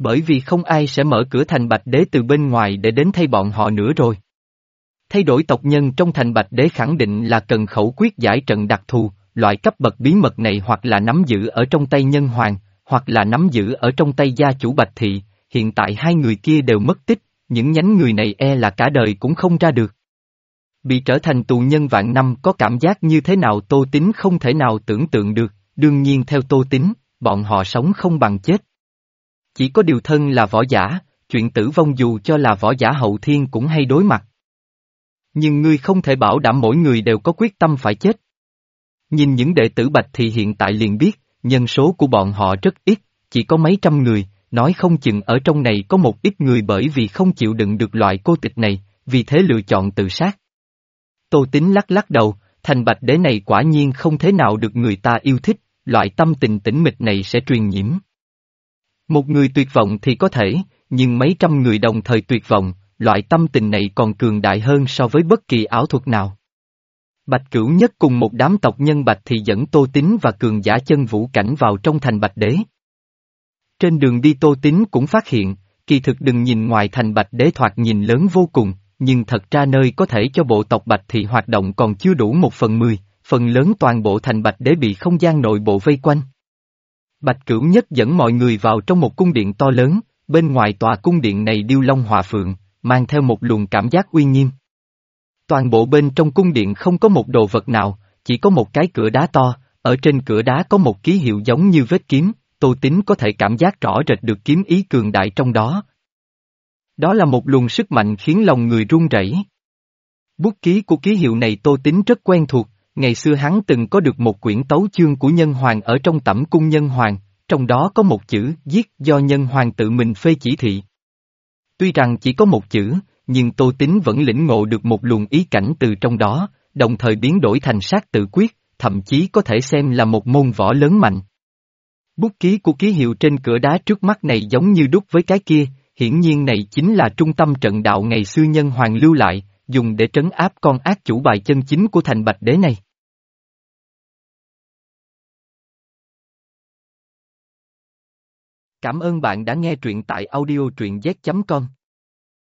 A: Bởi vì không ai sẽ mở cửa thành Bạch Đế từ bên ngoài để đến thay bọn họ nữa rồi. Thay đổi tộc nhân trong thành Bạch Đế khẳng định là cần khẩu quyết giải trận đặc thù, loại cấp bậc bí mật này hoặc là nắm giữ ở trong tay nhân hoàng, hoặc là nắm giữ ở trong tay gia chủ Bạch Thị, hiện tại hai người kia đều mất tích, những nhánh người này e là cả đời cũng không ra được. Bị trở thành tù nhân vạn năm có cảm giác như thế nào Tô Tín không thể nào tưởng tượng được, đương nhiên theo Tô Tín, bọn họ sống không bằng chết. Chỉ có điều thân là võ giả, chuyện tử vong dù cho là võ giả hậu thiên cũng hay đối mặt. Nhưng ngươi không thể bảo đảm mỗi người đều có quyết tâm phải chết. Nhìn những đệ tử Bạch thì hiện tại liền biết, nhân số của bọn họ rất ít, chỉ có mấy trăm người, nói không chừng ở trong này có một ít người bởi vì không chịu đựng được loại cô tịch này, vì thế lựa chọn tự sát. Tô Tín lắc lắc đầu, thành Bạch Đế này quả nhiên không thế nào được người ta yêu thích, loại tâm tình tĩnh mịch này sẽ truyền nhiễm. Một người tuyệt vọng thì có thể, nhưng mấy trăm người đồng thời tuyệt vọng, loại tâm tình này còn cường đại hơn so với bất kỳ ảo thuật nào. Bạch Cửu Nhất cùng một đám tộc nhân Bạch thì dẫn Tô Tín và cường giả chân vũ cảnh vào trong thành Bạch Đế. Trên đường đi Tô Tín cũng phát hiện, kỳ thực đừng nhìn ngoài thành Bạch Đế thoạt nhìn lớn vô cùng, nhưng thật ra nơi có thể cho bộ tộc Bạch thì hoạt động còn chưa đủ một phần mười, phần lớn toàn bộ thành Bạch Đế bị không gian nội bộ vây quanh. Bạch Cửu Nhất dẫn mọi người vào trong một cung điện to lớn, bên ngoài tòa cung điện này điêu long hòa phượng, mang theo một luồng cảm giác uy nghiêm. Toàn bộ bên trong cung điện không có một đồ vật nào, chỉ có một cái cửa đá to, ở trên cửa đá có một ký hiệu giống như vết kiếm, Tô Tín có thể cảm giác rõ rệt được kiếm ý cường đại trong đó. Đó là một luồng sức mạnh khiến lòng người run rẩy. Bút ký của ký hiệu này Tô Tín rất quen thuộc, ngày xưa hắn từng có được một quyển tấu chương của Nhân Hoàng ở trong tẩm cung Nhân Hoàng, trong đó có một chữ giết do Nhân Hoàng tự mình phê chỉ thị. Tuy rằng chỉ có một chữ, nhưng Tô Tín vẫn lĩnh ngộ được một luồng ý cảnh từ trong đó, đồng thời biến đổi thành sát tự quyết, thậm chí có thể xem là một môn võ lớn mạnh. Bút ký của ký hiệu trên cửa đá trước mắt này giống như đúc với cái kia, hiển nhiên này chính là trung tâm trận đạo ngày xưa Nhân Hoàng lưu lại, dùng để trấn áp con ác chủ bài chân chính của thành Bạch Đế này. Cảm ơn bạn đã nghe truyện tại audio truyện z chấm com.